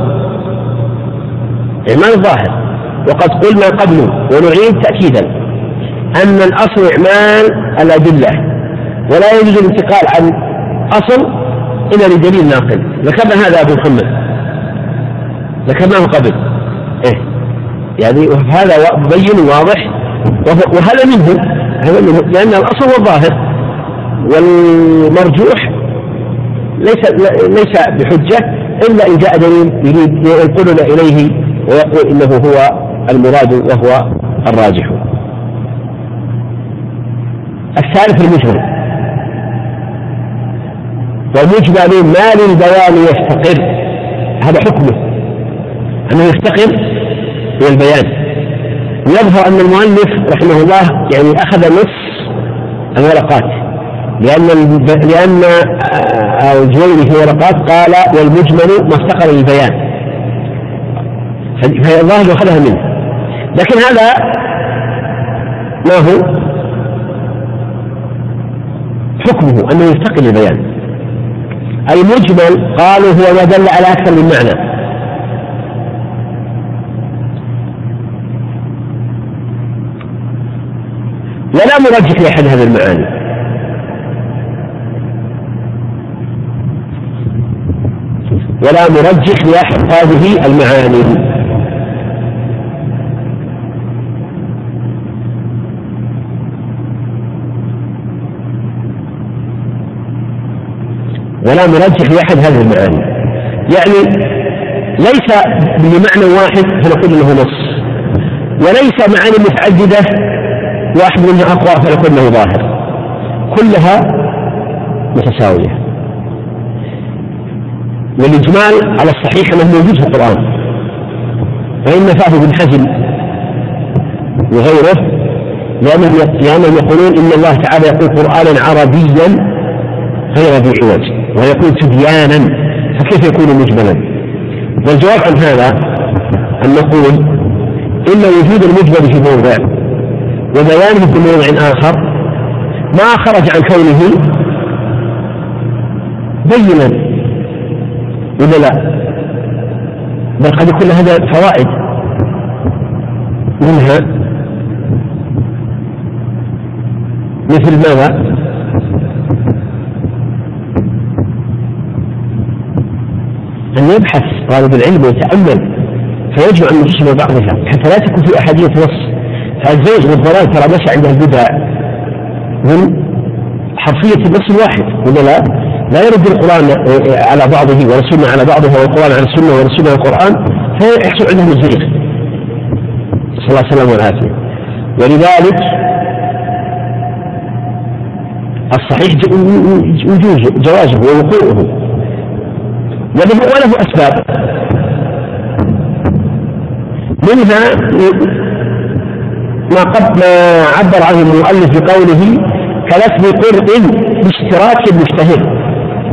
إعمال الظاهر. وقد قلنا قبل ونعيد تأكيدا أن الأصل إعمال الأدلة، ولا يجوز الانتقال عن أصل إلى لدليل ناقل. ذكرنا هذا أبو محمد، ذكرناه قبل إيه يعني هذا مبين واضح، وهذا منه هذا منه لأن الأصل هو الظاهر، والمرجوح ليس ليس بحجة إلا إن جاء دليل يريد ينقلنا إليه ويقول إنه هو المراد وهو الراجح. الثالث المجمل، والمجمل ما للبيان يفتقر، هذا حكمه أنه يفتقر إلى البيان. ويظهر أن المؤلف رحمه الله يعني أخذ نص الورقات، لأن لأن الجويني في ورقات قال والمجمل ما افتقر للبيان، فالظاهر أخذها منه. لكن هذا ما هو حكمه أنه يفتقر للبيان. المجمل قالوا هو ما دل على أكثر من معنى، ولا مرجح لأحد هذه المعاني، ولا مرجح لأحد هذه المعاني. ولا مرجح لأحد هذه المعاني، يعني ليس بمعنى واحد فنقول له نص، وليس معاني متعددة واحد منها أقوى فنقول له ظاهر، كلها متساوية. والإجمال على الصحيح أنه موجود في القرآن، وإن فاه ابن حزم وغيره لأنهم يقولون إن الله تعالى يقول قرآنا عربيا غير ذي عوج، ويقول تبيانا، فكيف يكون مجملا؟ والجواب عن هذا أن نقول إن وجود المجمل في موضع وبيانه في موضع آخر ما خرج عن كونه بينا ولا لا، بل قد يكون هذا فوائد، منها مثل ماذا؟ أن يبحث طالب العلم ويتأمل فيجمع النصوص مع بعضها حتى لا تكون في أحادية نص. فالزيغ والضلال ترى مشى عند البدع من حرفية النص الواحد ولا لا؟ لا يرد القرآن على بعضه والسنة على بعضه والقرآن على السنة والسنة على القرآن، فيحصل عندهم الزيغ، صلى الله عليه وسلم والعافية. ولذلك الصحيح وجوزه جوازه ووقوعه، وله أسباب، منها ما قد ما عبر عنه المؤلف بقوله كلفظ قرء باشتراك المشتهر.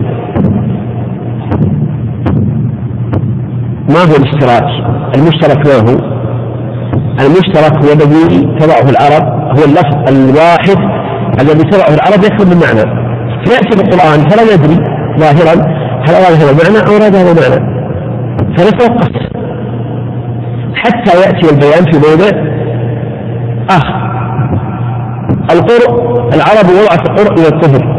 ما هو الاشتراك؟ المشترك ما هو؟ المشترك هو الذي تضعه العرب، هو اللفظ الواحد الذي تضعه العرب يفهم المعنى، فيأتي بالقرآن فلا يدري ظاهرا هل أراد هذا المعنى أو أراد هذا المعنى، فنتوقف حتى يأتي البيان في موضع آخر. القرء العرب وضعت القرء إلى الطهر،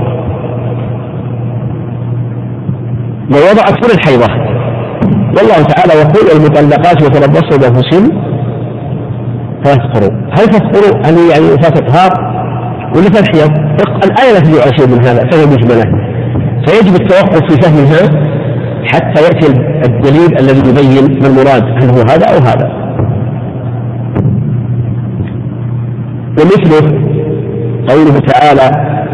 ووضعت كل الحيضة، والله تعالى يقول المطلقات يتربصن بأنفسهن ثلاث قروء. هل ثلاث قروء هل يعني ثلاث إطهار ولا ثلاث حيض؟ الآية لا تدل على شيء من هذا، فهي مجملة، فيجب التوقف في فهمها حتى يأتي الدليل الذي يبين ما المراد، هل هو هذا أو هذا. ومثله قوله تعالى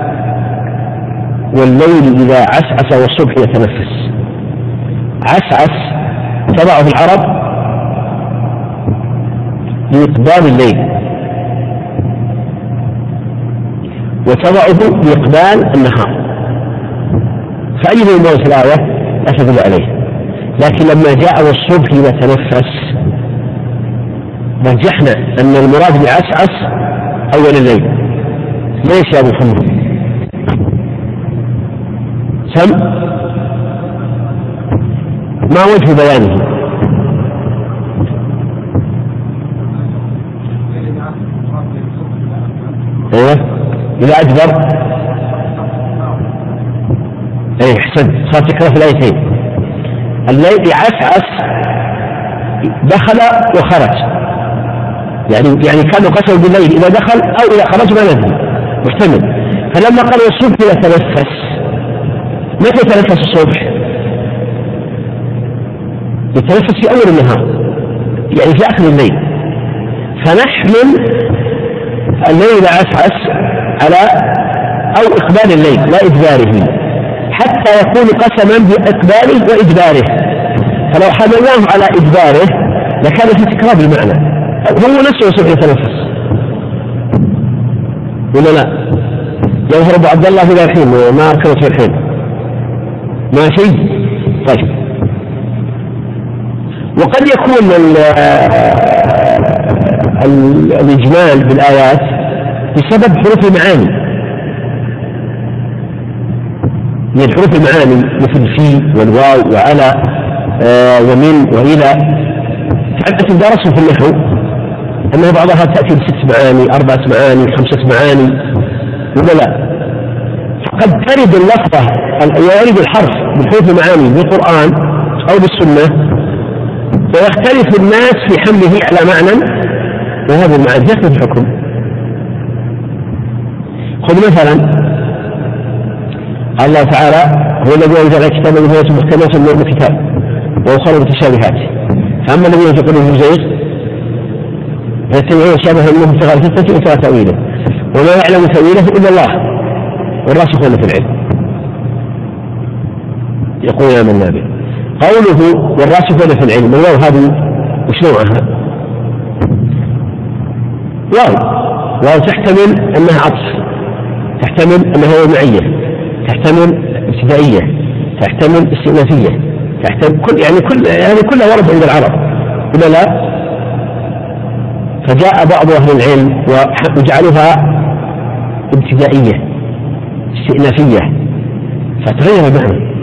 والليل إذا عسعس والصبح يتنفس. عسعس تبعه العرب لإقبال الليل، وتبعه لإقبال النهار، فأي من في الآية لا تدل عليه. لكن لما جاء والصبح يتنفس رجحنا أن المراد بعسعس أول الليل. ليش يا أبو محمد؟ سم ما وجه بيانه؟ ايوه إذا أدبر. ايه احسنت، صار تكره في الآيتين. الليل عسعس دخل وخرج، يعني يعني كانوا قسموا بالليل إذا دخل أو إذا خرج ما ندري، محتمل. فلما قال الصبح يتنفس، متى يتنفس الصبح؟ يتنفس في أول النهار، يعني في آخر الليل. فنحمل الليل عسعس على أو إقبال الليل لا إدباره، حتى يكون قسما بإقباله وإدباره. فلو حملناه على إدباره لكان في تكرار المعنى، هو نفسه الصبح يتنفس ولا لا؟ يظهر عبد الله إلى الحين ما أركنه في الحين ماشي. طيب، وقد يكون الإجمال بالآيات بسبب حروف المعاني، من حروف المعاني مثل في والواو وعلى آه ومن وإلى. حتى درسوا في النحو أنها بعضها تأتي بست معاني، أربعة معاني، خمسة معاني ولا لا؟ فقد ترد اللفظة يرد الحرف بحروف المعاني بالقرآن أو بالسنة، ويختلف الناس في حمله على معنى، وهذا المعنى يختلف الحكم. خذ مثلا الله تعالى هو الذي أنزل الكتاب الذي هو محكمات من الكتاب وأخرى متشابهات، فأما الذين في قلوبهم زيغ فيتبعون شبه منه ابتغاء الفتنة وابتغاء تأويله وما يعلم تأويله إلا الله والراسخون في العلم يقول آمنا به. قوله والراسخون في العلم، الواو هذه وش نوعها؟ واو واو تحتمل أنها عطف، تحتمل أنها معية، تحتمل ابتدائية، تحتمل استئنافية، تحتمل كل يعني كل يعني كلها ورد عند العرب ولا لا؟ فجاء بعض أهل العلم وجعلوها ابتدائية استئنافية فتغير المعنى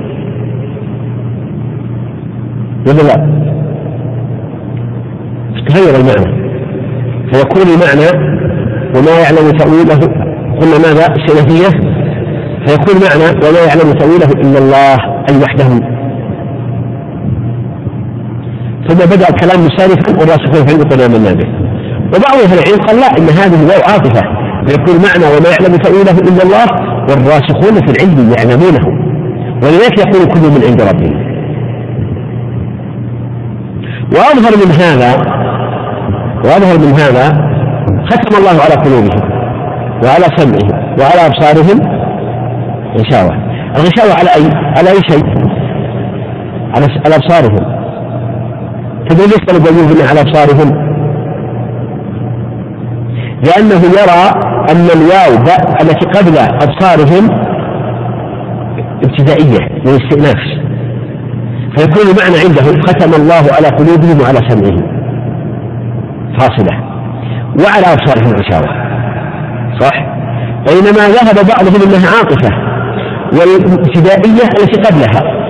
ولا لا؟ تغير المعنى فيكون المعنى وما يعلم تأويله، قلنا ماذا؟ استئنافية، فيكون معنى وما يعلم تأويله إلا الله أي وحده. ثم بدأ الكلام مسالفا والراسخون في العلم قل آمنا به. وبعض أهل العلم قال لا، إن هذه الواو عاطفة، فيكون معنى وما يعلم تأويله إلا الله والراسخون في العلم يعلمونه، ولذلك يقول كل من عند ربه. وأظهر من هذا وأظهر من هذا ختم الله على قلوبهم وعلى سمعهم وعلى أبصارهم غشاوة. الغشاوة على أي على أي شيء؟ على على أبصارهم. تدري ليش قالوا قلوبهم على أبصارهم؟ لأنه يرى أن الواو التي قبل أبصارهم ابتدائية من استئناف، فيكون المعنى عنده ختم الله على قلوبهم وعلى سمعهم فاصلة وعلى أبصارهم غشاوة، صح؟ بينما ذهب بعضهم أنها عاطفة والابتدائية التي قبلها،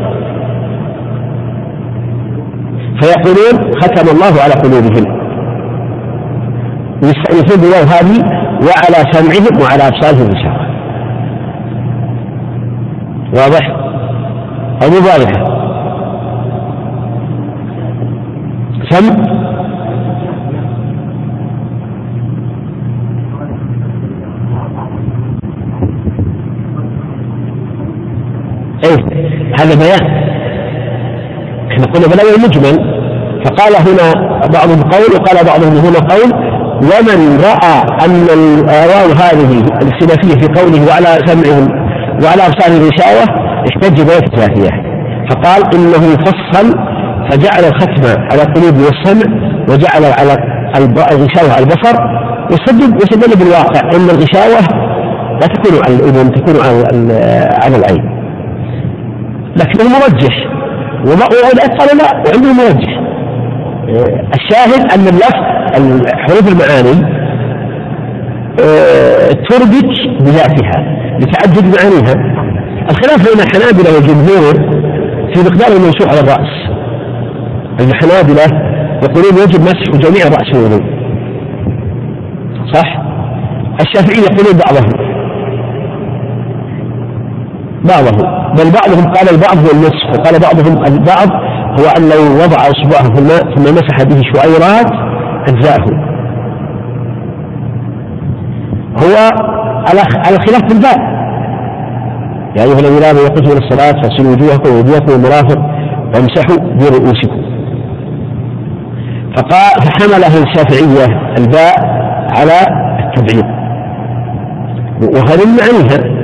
فيقولون ختم الله على قلوبهم ويستأنفون بالواو هذه وعلى سمعهم وعلى أبصارهم غشاوة. واضح أو مبالغة؟ سمع ايه هذا بيان. احنا قلنا بالأول مجمل، فقال هنا بعضهم قول وقال بعضهم هنا قول، ومن رأى أن الواو هذه السلفية في قوله وعلى سمعهم وعلى أبصارهم غشاوة احتج بآية الجاثية، فقال إنه فصل فجعل الختم على القلوب والسمع وجعل على الغشاوة على البصر، وسدد بالواقع أن الغشاوة لا تكون على الأذن، تكون على العين. لكن المرجح ولا قال لا وعنده مرجح. الشاهد أن اللفظ حروف المعاني تربك بذاتها لتعدد معانيها. الخلاف بين الحنابلة والجمهور في مقدار المنسوخ على الرأس. الحنابلة يقولون يجب مسح جميع الرأس والوضوء، صح؟ الشافعي يقولون بعضهم بعضهم بل بعضهم قال البعض هو النسخ، وقال بعضهم البعض هو أن لو وضع أصبعه في الماء ثم مسح به شعيرات أجزاءه. هو على خلاف في الباب، يا أيها الذين آمنوا إذا قمتم إلى الصلاة فاغسلوا وجوهكم وأيديكم والمرافق وامسحوا برؤوسكم. فقال فحمله الشافعية الباء على التبعيض، وهذا من معانيها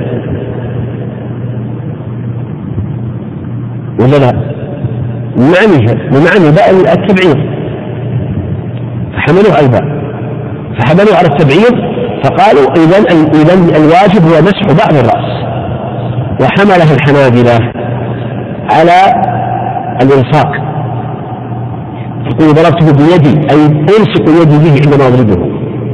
ولا لا؟ معانيها ومعنى باء التبعيض، فحملوه على الباء فحملوه على التبعيض، فقالوا إذن إذن الواجب هو مسح بعض الرأس. وحمله الحنابلة على الإلصاق، يقول ضربته بيدي أي ألصق يدي به عندما أضربه.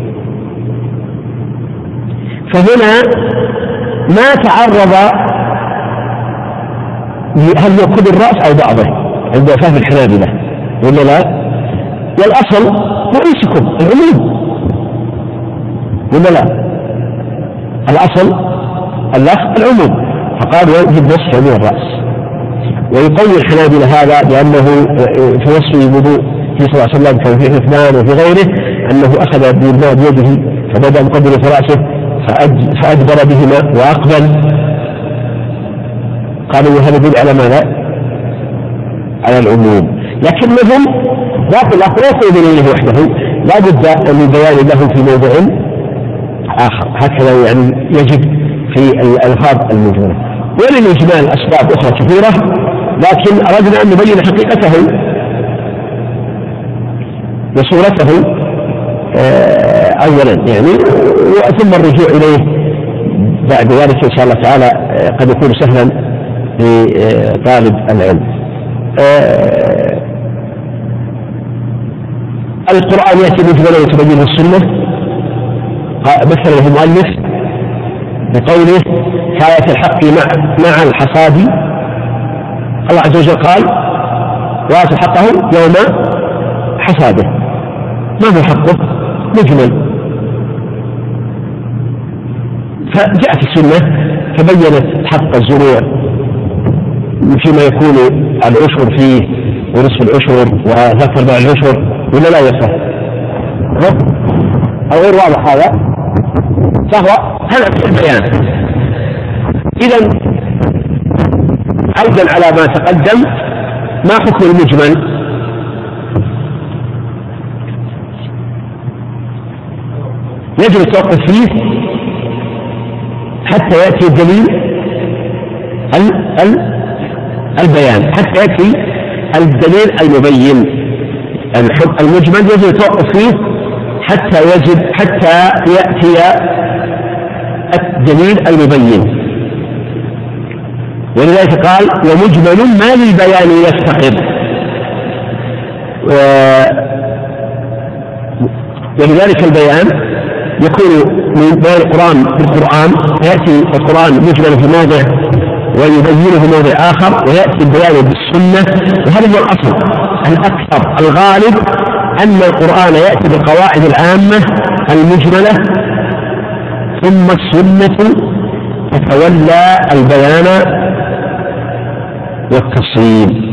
فهنا ما تعرض هل هو كل الرأس أو بعضه عند فهم الحنابلة ولا لا؟ والأصل رؤوسكم العموم ولا لا؟ الأصل اللفظ العموم، فقال يجب مسح جميع الرأس. ويقوي الحنابلة هذا لأنه في وصف الوضوء في صلى الله عليه وسلم كان في عثمان وفي غيره أنه أخذ بالماء بيده فبدأ مقدر رأسه فأدبر بهما وأقبل. قالوا هذا يدل على ماذا؟ على العموم. لكنهم ذات الأخر لا يقولون وحده، لا بد من بيان له في موضع آخر، هكذا يعني يجب في الألفاظ المجملة. وللإجمال أسباب أخرى كثيرة، لكن أردنا أن نبين حقيقته وصورته أولا يعني، ثم الرجوع إليه بعد ذلك إن شاء الله تعالى قد يكون سهلا لطالب العلم. القرآن يأتي مجملا وتبين السنة، مثلا المؤلف بقوله كآية الحق مع مع الحصاد، الله عز وجل قال وآتوا حقه يوم حصاده. ما هو حقه؟ مجمل. فجاءت السنة فبينت حق الزروع فيما يكون العشر فيه ونصف العشر وذكر بعض العشر ولا لا يصح أو غير واضح هذا، فهو هذا البيان. إذن أيضا على ما تقدم، ما حكم المجمل؟ يجب التوقف فيه حتى يأتي الدليل البيان، حتى يأتي الدليل المبين. المجمل يجب التوقف فيه حتى يجب حتى يأتي الدليل المبين. ولذلك قال ومجمل ما للبيان يفتقر. ولذلك البيان يكون من بيان القرآن بالقرآن، يأتي القرآن مجمل في موضع ويبينه في موضع آخر، ويأتي البيان بالسنة. وهذا هو الأصل الأكثر الغالب، أن القرآن يأتي بالقواعد العامة المجملة ثم السنة تتولى البيان والتفصيل.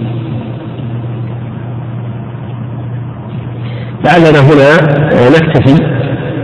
لعلنا هنا نكتفي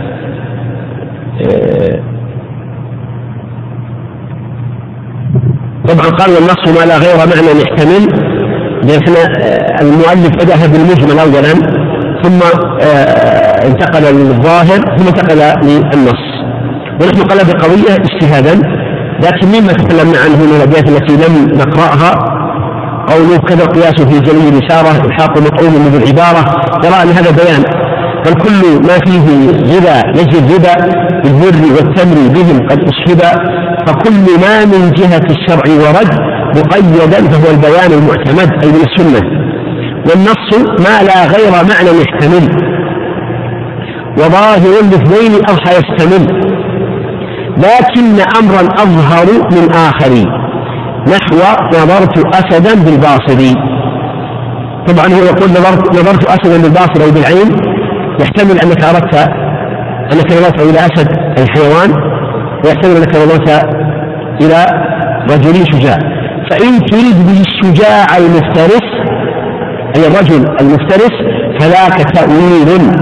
طبعا. قال والنص ما لا غير معنى يحتمل، لأن المؤلف بدأ بالمجمل أولا ثم آه انتقل للظاهر ثم انتقل للنص. ونحن قلنا بقوية اجتهادا، لكن مما تكلمنا عنه من الأبيات التي لم نقرأها قوله كذا قياس في جلي الإشارة الحاق مطعوم من العبارة، ترى أن هذا بيان، فالكل ما فيه غذا يجري الربا بالبر والتمر بهم قد أصحب، فكل ما من جهة الشرع ورد مقيدا فهو البيان المعتمد أي من السنة، والنص ما لا غير معنى يحتمل وظاهر الاثنين أضحى يشتمل، لكن أمرا أظهر من آخر نحو نظرت أسدا بالباصر. طبعا هو يقول نظرت, نظرت أسدا بالباصر أي بالعين، يحتمل أنك أردت أنك نظرت إلى أسد أي حيوان، ويحتمل أنك نظرت إلى رجل شجاع. فإن تريد به الشجاع المفترس أي الرجل المفترس فذاك تأويل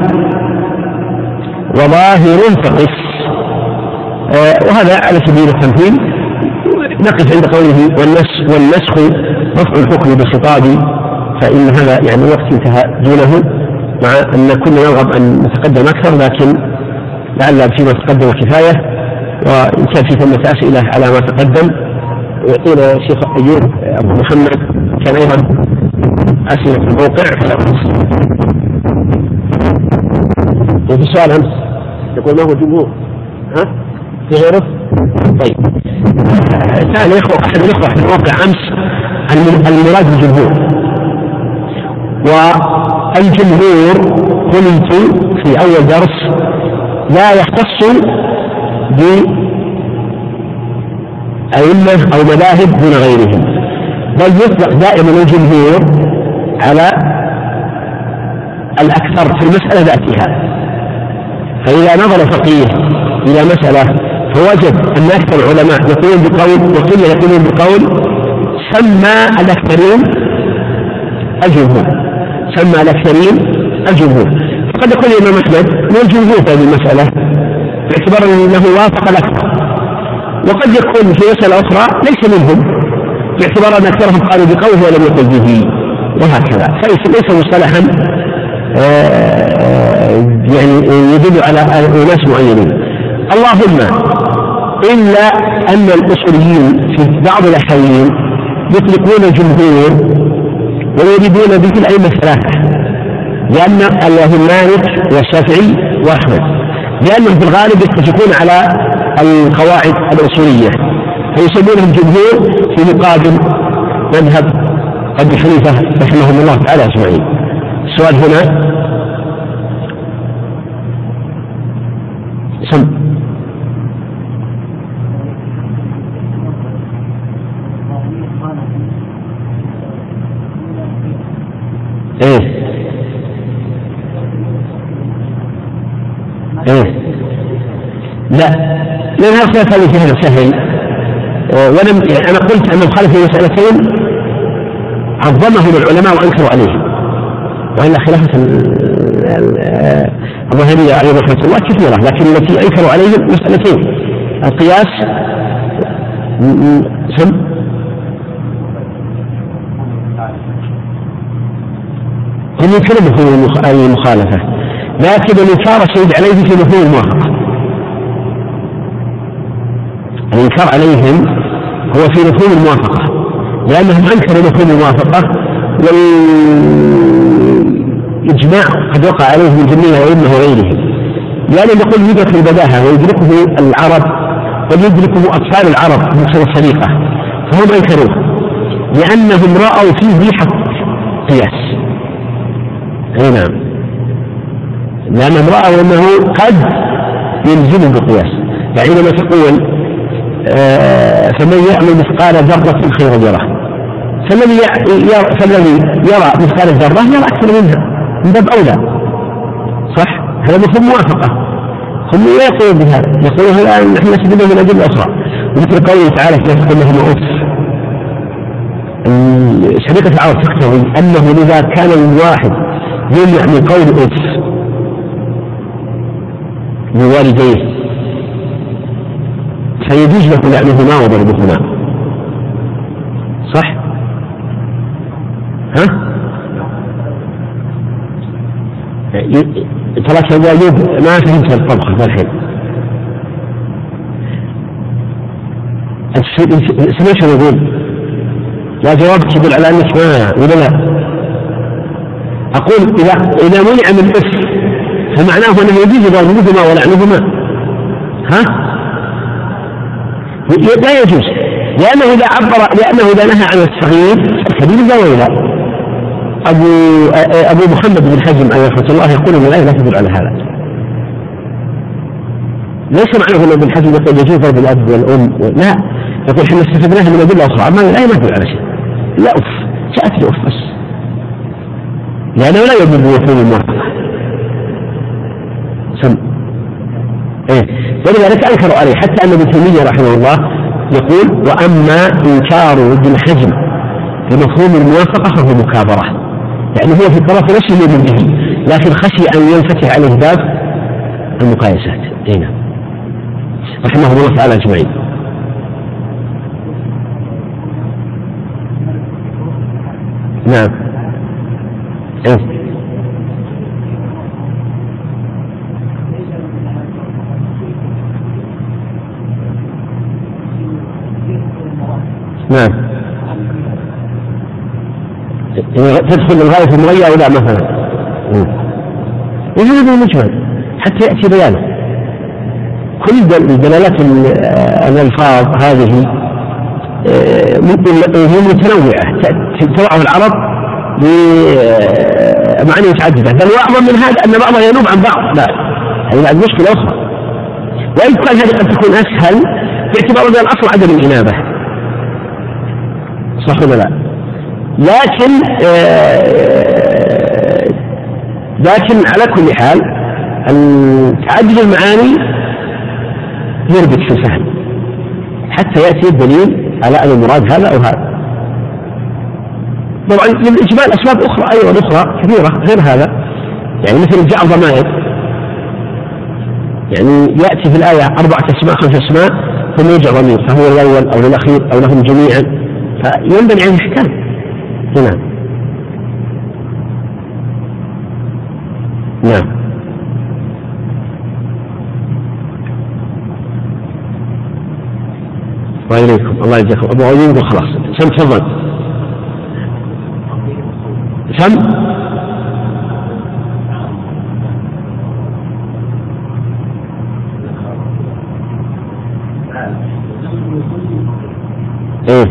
وظاهر فقس. آه وهذا على سبيل التمثيل. نقف عند قوله والنسخ, والنسخ رفع الحكم بالخطاب، فإن هذا يعني وقت انتهى دونه، مع أن كنا نرغب أن نتقدم أكثر، لكن لعل فيما تقدم كفاية، وإن كان في ثمة أسئلة على ما تقدم ويعطينا الشيخ أيوب أبو محمد كان أيضا أسئلة في الموقع. وفي سؤال أمس يقول ما هو الجمهور؟ ها؟ في غيره؟ طيب ثاني إخوة أحد الإخوة في الموقع أمس المراد بالجمهور، والجمهور قلت في أول درس لا يختص بأئمة أو مذاهب دون غيرهم، بل يطلق دائما الجمهور على الأكثر في المسألة ذاتها. فإذا نظر فقيه إلى مسألة فوجد أن أكثر العلماء يقولون بقول وقيل يقولون بقول، سمى الأكثرين الجمهور، سمى الأكثرين الجمهور. فقد يكون الإمام أحمد من الجمهور في هذه المسألة باعتبار أنه وافق الأكثر، وقد يكون في مسألة أخرى ليس منهم باعتبار أن أكثرهم قالوا بقوله ولم يقل به، وهكذا. فليس مصطلحا يعني يدل على أناس معينين. اللهم إلا أن الأصوليين في بعض الأحيان يطلقون الجمهور ويريدون به الأئمة الثلاثة، لأن اللهم مالك والشافعي وأحمد، لأنهم في الغالب يتفقون على القواعد الأصولية فيسمونهم جمهور في مقابل مذهب أبي حنيفة رحمه الله تعالى أجمعين. السؤال هنا سم ايه ايه لا لأن هذا خلاف هذا سهل. ولم يعني أنا قلت أن الخلاف في مسألتين عظمهم العلماء وأنكروا عليهم، وإلا خلافة الظاهرية عليهم رحمة الله كثيرة، لكن التي أنكروا عليهم مسألتين: القياس سم هم ينكرون مفهوم المخالفة، لكن الإنكار الشديد عليه في مفهوم الموافقة. الإنكار عليهم هو في مفهوم الموافقة، لأنهم أنكروا مفهوم الموافقة، والإجماع قد وقع عليه من جميع الأئمة وغيرهم، لأنه يقول يدرك البداهة ويدركه العرب ويدركه أطفال العرب بمقتضى السليقة، فهم أنكروه لأنهم رأوا فيه ريحة قياس. أي نعم، لأنهم رأوا أنه قد يلزم بالقياس. فعندما تقول آه فمن يعمل مثقال ذرة خيرا يره، فالذي يرى مثقال الذرة يرى أكثر منها من باب أولى، صح؟ هذا مفهوم موافقة. هم لا يقولون بهذا، يقولون الآن نحن نستدل من أدلة أخرى، مثل قوله تعالى لا تقل لهم أف. شريعة العرب تقتضي أنه إذا كان الواحد يمنع من قول أف لوالديه فيجوز له لعنهما وضربهما، صح؟ ها؟ ترك أبو أيوب ما فهمت الطبخة الحين. سمعت شو يقول؟ لا جوابك يدل على أنك ما ولا لا؟ أقول إذا إذا منع من الإثم فمعناه أنه يجوز ضربهما ولعنهما. ها؟ لا يجوز، لأنه إذا عبر لأنه إذا نهى عن الصغير الكبير زويلا. أبو أبو محمد بن حزم عليه رحمة الله يقول أن الآية لا تدل على هذا. ليس معناه أن ابن حزم يقول يجوز ضرب الأب والأم، لا، يقول احنا استفدناها من أدلة أخرى، أما الآية ما تدل على شيء. لا أف، جاءت الأف بس، لأنه لا يضرب ويكون الموافقة. سم إيه، ولذلك أنكروا عليه، حتى أن ابن تيمية رحمه الله يقول: وأما إنكار ابن حزم بمفهوم الموافقة فهو مكابرة، يعني هو في الطرف نفسه يؤمن به، لكن خشي أن ينفتح عليه باب المقايسات. هنا رحمه الله تعالى أجمعين. نعم. إيه؟ نعم. تدخل الغاية في المغية أو لا مثلا؟ يجب أن مجمل حتى يأتي بيانه. كل الدلالات الألفاظ هذه متنوعة تضعها العرب بمعاني متعددة، بل وأعظم من هذا أن بعضها ينوب عن بعض. لا، هذه بعد مشكلة أخرى، وإن كان هذه قد تكون أسهل باعتبار أن الأصل عدم الإنابة، صح ولا لا؟ لكن لكن على كل حال تعدد المعاني يربط في الفهم حتى يأتي الدليل على أن المراد هذا أو هذا. طبعا للإجمال أسباب أخرى أيضا أخرى كثيرة غير هذا، يعني مثل جعل ضمائر، يعني يأتي في الآية أربعة أسماء خمس أسماء ثم يرجع ضمير، فهو الأول أو الأخير أو لهم جميعا، فينبني عليه الأحكام. هنا نعم. وإليكم الله يجزاكم. أبو عيوب وخلاص. سم تفضل. سم ايه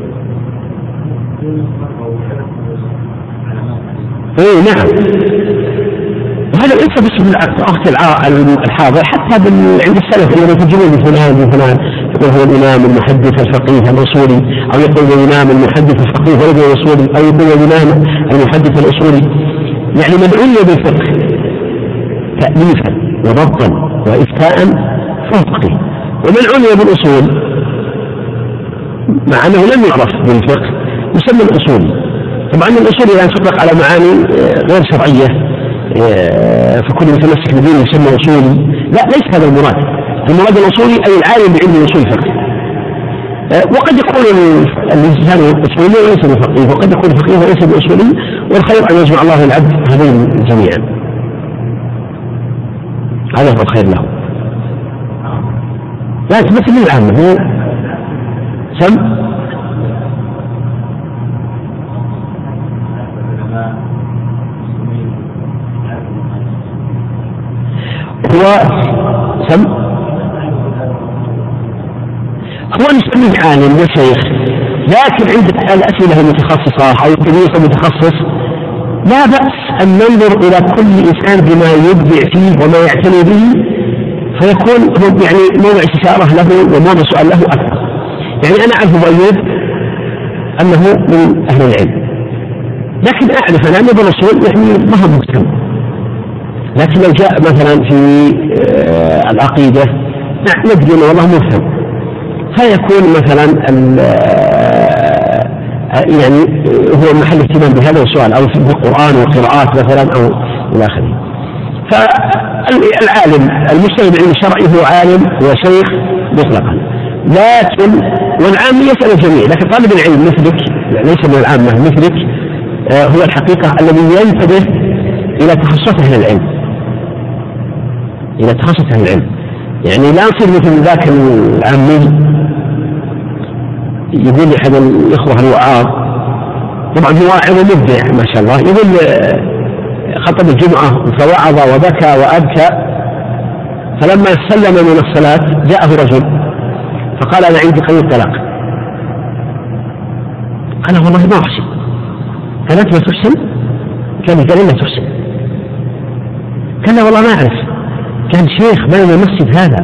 ايه نعم. وهذا ليس بس بالأخت الحاضر، حتى عند السلف الذين يترجمون بفلان بفلان، يقول هو الإمام المحدث الفقيه الأصولي، أو يقول الإمام المحدث الفقيه الأصولي، أو يقول الإمام المحدث الأصولي. يعني من عني بالفقه تأليفا وضبطا وإفتاء فهو فقيه، ومن عني بالأصول مع أنه لم يعرف بالفقه يسمى الأصولي. طبعا الأصول إذا انطبق على معاني غير شرعية فكل متمسك بدين يسمى أصولي، لا، ليس هذا المراد. المراد الأصولي أي العالم بعلم أصول الفقه. وقد يكون الإنسان أصولي وليس بفقيه، وقد يكون فقيه وليس بأصولي، والخير أن يجمع الله العبد هذين جميعا، هذا هو الخير له. لا تمثل العامة سم هو سم هو نسميه عالم وشيخ، لكن عند الأسئلة المتخصصة أو التدريس المتخصص لا بأس أن ننظر إلى كل إنسان بما يبدع فيه وما يعتني به، فيكون يعني موضع استشارة له وموضع سؤال له أكثر. يعني أنا أعرف أيوب أنه من أهل العلم، لكن أعرف أن أنه بالرسول يعني ما هو مهتم. لكن لو جاء مثلا في العقيدة ندري أنه والله مفهم، فيكون مثلا يعني هو محل اهتمام بهذا السؤال، أو في القرآن والقراءات مثلا أو إلى آخره. فالعالم المجتهد بالعلم الشرعي هو عالم وشيخ مطلقا، لكن والعام يسأل الجميع، لكن طالب العلم مثلك ليس من العامة مثلك هو الحقيقة الذي ينتبه إلى تخصص أهل العلم، إلى تخصص أهل العلم، يعني لا نصير مثل ذاك العامي يقول أحد الإخوة الوعاظ، طبعا هو واعظ مبدع ما شاء الله، يقول خطب الجمعة فوعظ وبكى وأبكى، فلما سلم من الصلاة جاءه رجل فقال أنا عندي قضية طلاق. قال والله ما أحسن. قال أنت ما تحسن؟ كان قال لا تحسن. قال لا والله ما أعرف. كان شيخ بين المسجد هذا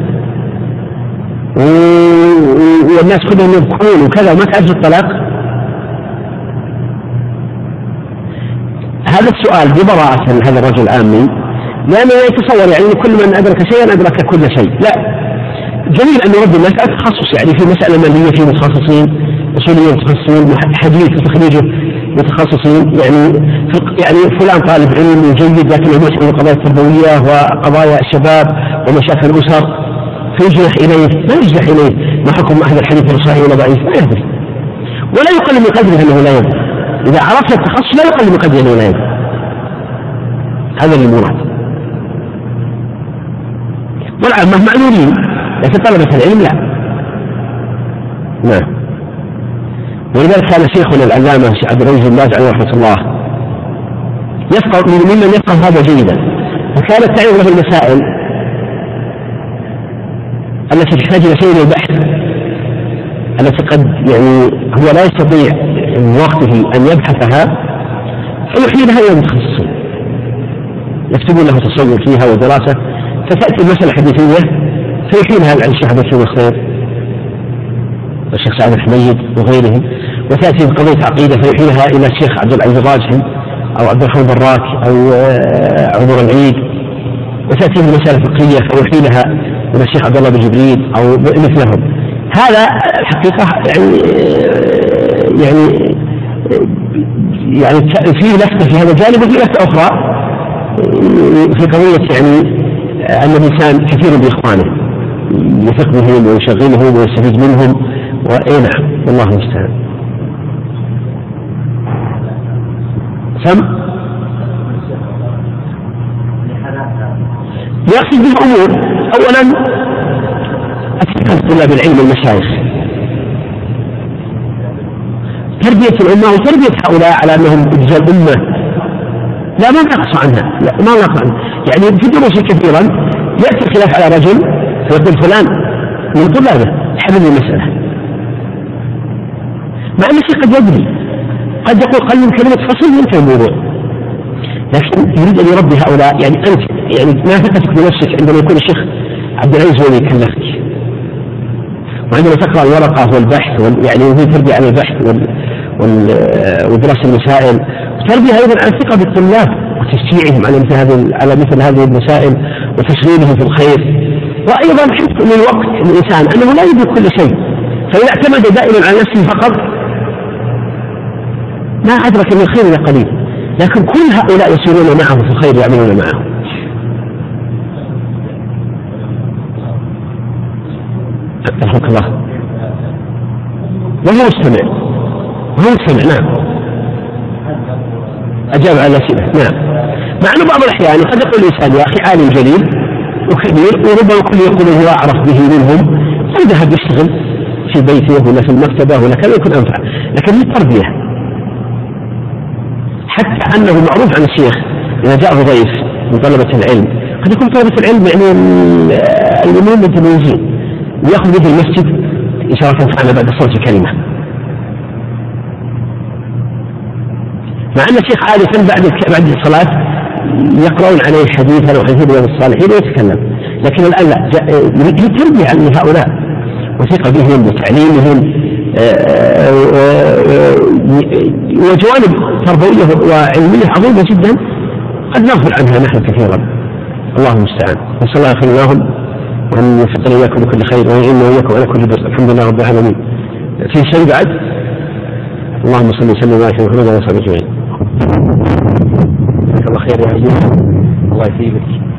والناس كلهم يبكون وكذا وما تعرف الطلاق. هذا السؤال ببراءة هذا الرجل العامي، لأنه يتصور يعني كل من أدرك شيئا أدرك كل شيء. لا، جميل أن يرد الناس على التخصص، يعني في مسألة مالية في متخصصين، أصوليين متخصصين، حديث تخريجه متخصصين، يعني يعني فلان طالب علم جيد لكنه يسأل القضايا التربوية وقضايا الشباب ومشاكل الأسر فيجنح إليه، ما يجنح إليه ما حكم أهل الحديث صحيح ولا ضعيف، ما يدري ولا يقل من قدره أنه لا يدري. إذا عرفت التخصص لا يقل من قدره أنه لا يدري. هذا المراد. والعامة معلولين لكن طلبة العلم لا. نعم. ولذلك كان شيخنا العلامة الشيخ عبد العزيز بن باز عليه رحمة الله يفقه ممن يفقه هذا جيدا، وكانت تعرض له المسائل التي تحتاج إلى شيء من البحث، التي قد يعني هو لا يستطيع من وقته أن يبحثها، فيحيلها إلى المتخصصين يكتبون له تصور فيها ودراسة، فتأتي المسألة الحديثية فيحيلها عن الشيخ عبد الخير والشيخ سعد الحميد وغيرهم، وتأتي بقضية عقيدة فيحيلها إلى الشيخ عبد العزيز الراجحي أو عبد الرحمن براك أو عمر العيد، وتأتي بمسألة فقهية فيحيلها إلى الشيخ عبد الله بن جبريل أو مثلهم. هذا الحقيقة يعني يعني يعني في لفتة في هذا الجانب وفي لفتة أخرى في قضية يعني أن الإنسان كثير بإخوانه يثق بهم ويشغلهم ويستفيد منهم، وإيه نعم والله المستعان. سم يقصد بالأمور أولا أتذكر طلاب العلم المشايخ، تربية الأمة وتربية هؤلاء على أنهم إجزاء الأمة لا ما نقص عنها، لا ما نقص عنها. يعني في دروس كثيرا يأتي الخلاف على رجل فيقول فلان من طلابه حمل المسألة، مع أن الشيء قد يدري، قد يقول قلل كلمة فصل ينتهي الموضوع، لكن يريد أن يربي هؤلاء. يعني أنت يعني ما ثقتك بنفسك عندما يكون الشيخ عبد العزيز هو اللي يكلفك، وعندما تقرأ الورقة والبحث يعني وهي تربية على البحث وال... وال... ودراسة المسائل، وتربية أيضا على الثقة بالطلاب وتشجيعهم على مثل هذه على مثل هذه المسائل وتشغيلهم في الخير، وأيضا حفظ من وقت الإنسان أنه لا يدرك كل شيء، فإذا اعتمد دائما على نفسه فقط ما أدرك من الخير إلا قليل، لكن كل هؤلاء يسيرون معه في الخير يعملون معه. رحمك الله. وهو مستمع وهو مستمع نعم، أجاب على الأسئلة نعم، مع أنه بعض الأحيان قد يقول الإنسان يا أخي عالم جليل وكبير وربما كل يقول هو أعرف به منهم، فيذهب يشتغل في بيته ولا في المكتبة ولا كذا يكون أنفع، لكن للتربية. حتى أنه معروف عن الشيخ إذا جاءه ضيف من طلبة العلم قد يكون طلبة العلم يعني المؤمنين المتميزين ويأخذ به المسجد إشارة تعالى بعد صوت كلمة، مع أن الشيخ عادة بعد بعد الصلاة يقرؤون عليه حديثا وحديث رياض الصالحين ويتكلم، لكن الآن لا، يريد تربية عن هؤلاء وثقة بهم وتعليمهم وجوانب تربوية وعلمية عظيمة جدا قد نغفل عنها نحن كثيرا. الله المستعان. نسأل الله خير لهم وأن يوفقنا إياكم بكل خير ويعيننا وإياكم على كل بر. الحمد لله رب العالمين. في شيء بعد؟ اللهم صل وسلم وبارك على محمد وعلى آله وصحبه أجمعين. جزاك الله خير يا عزيز، الله يثيبك.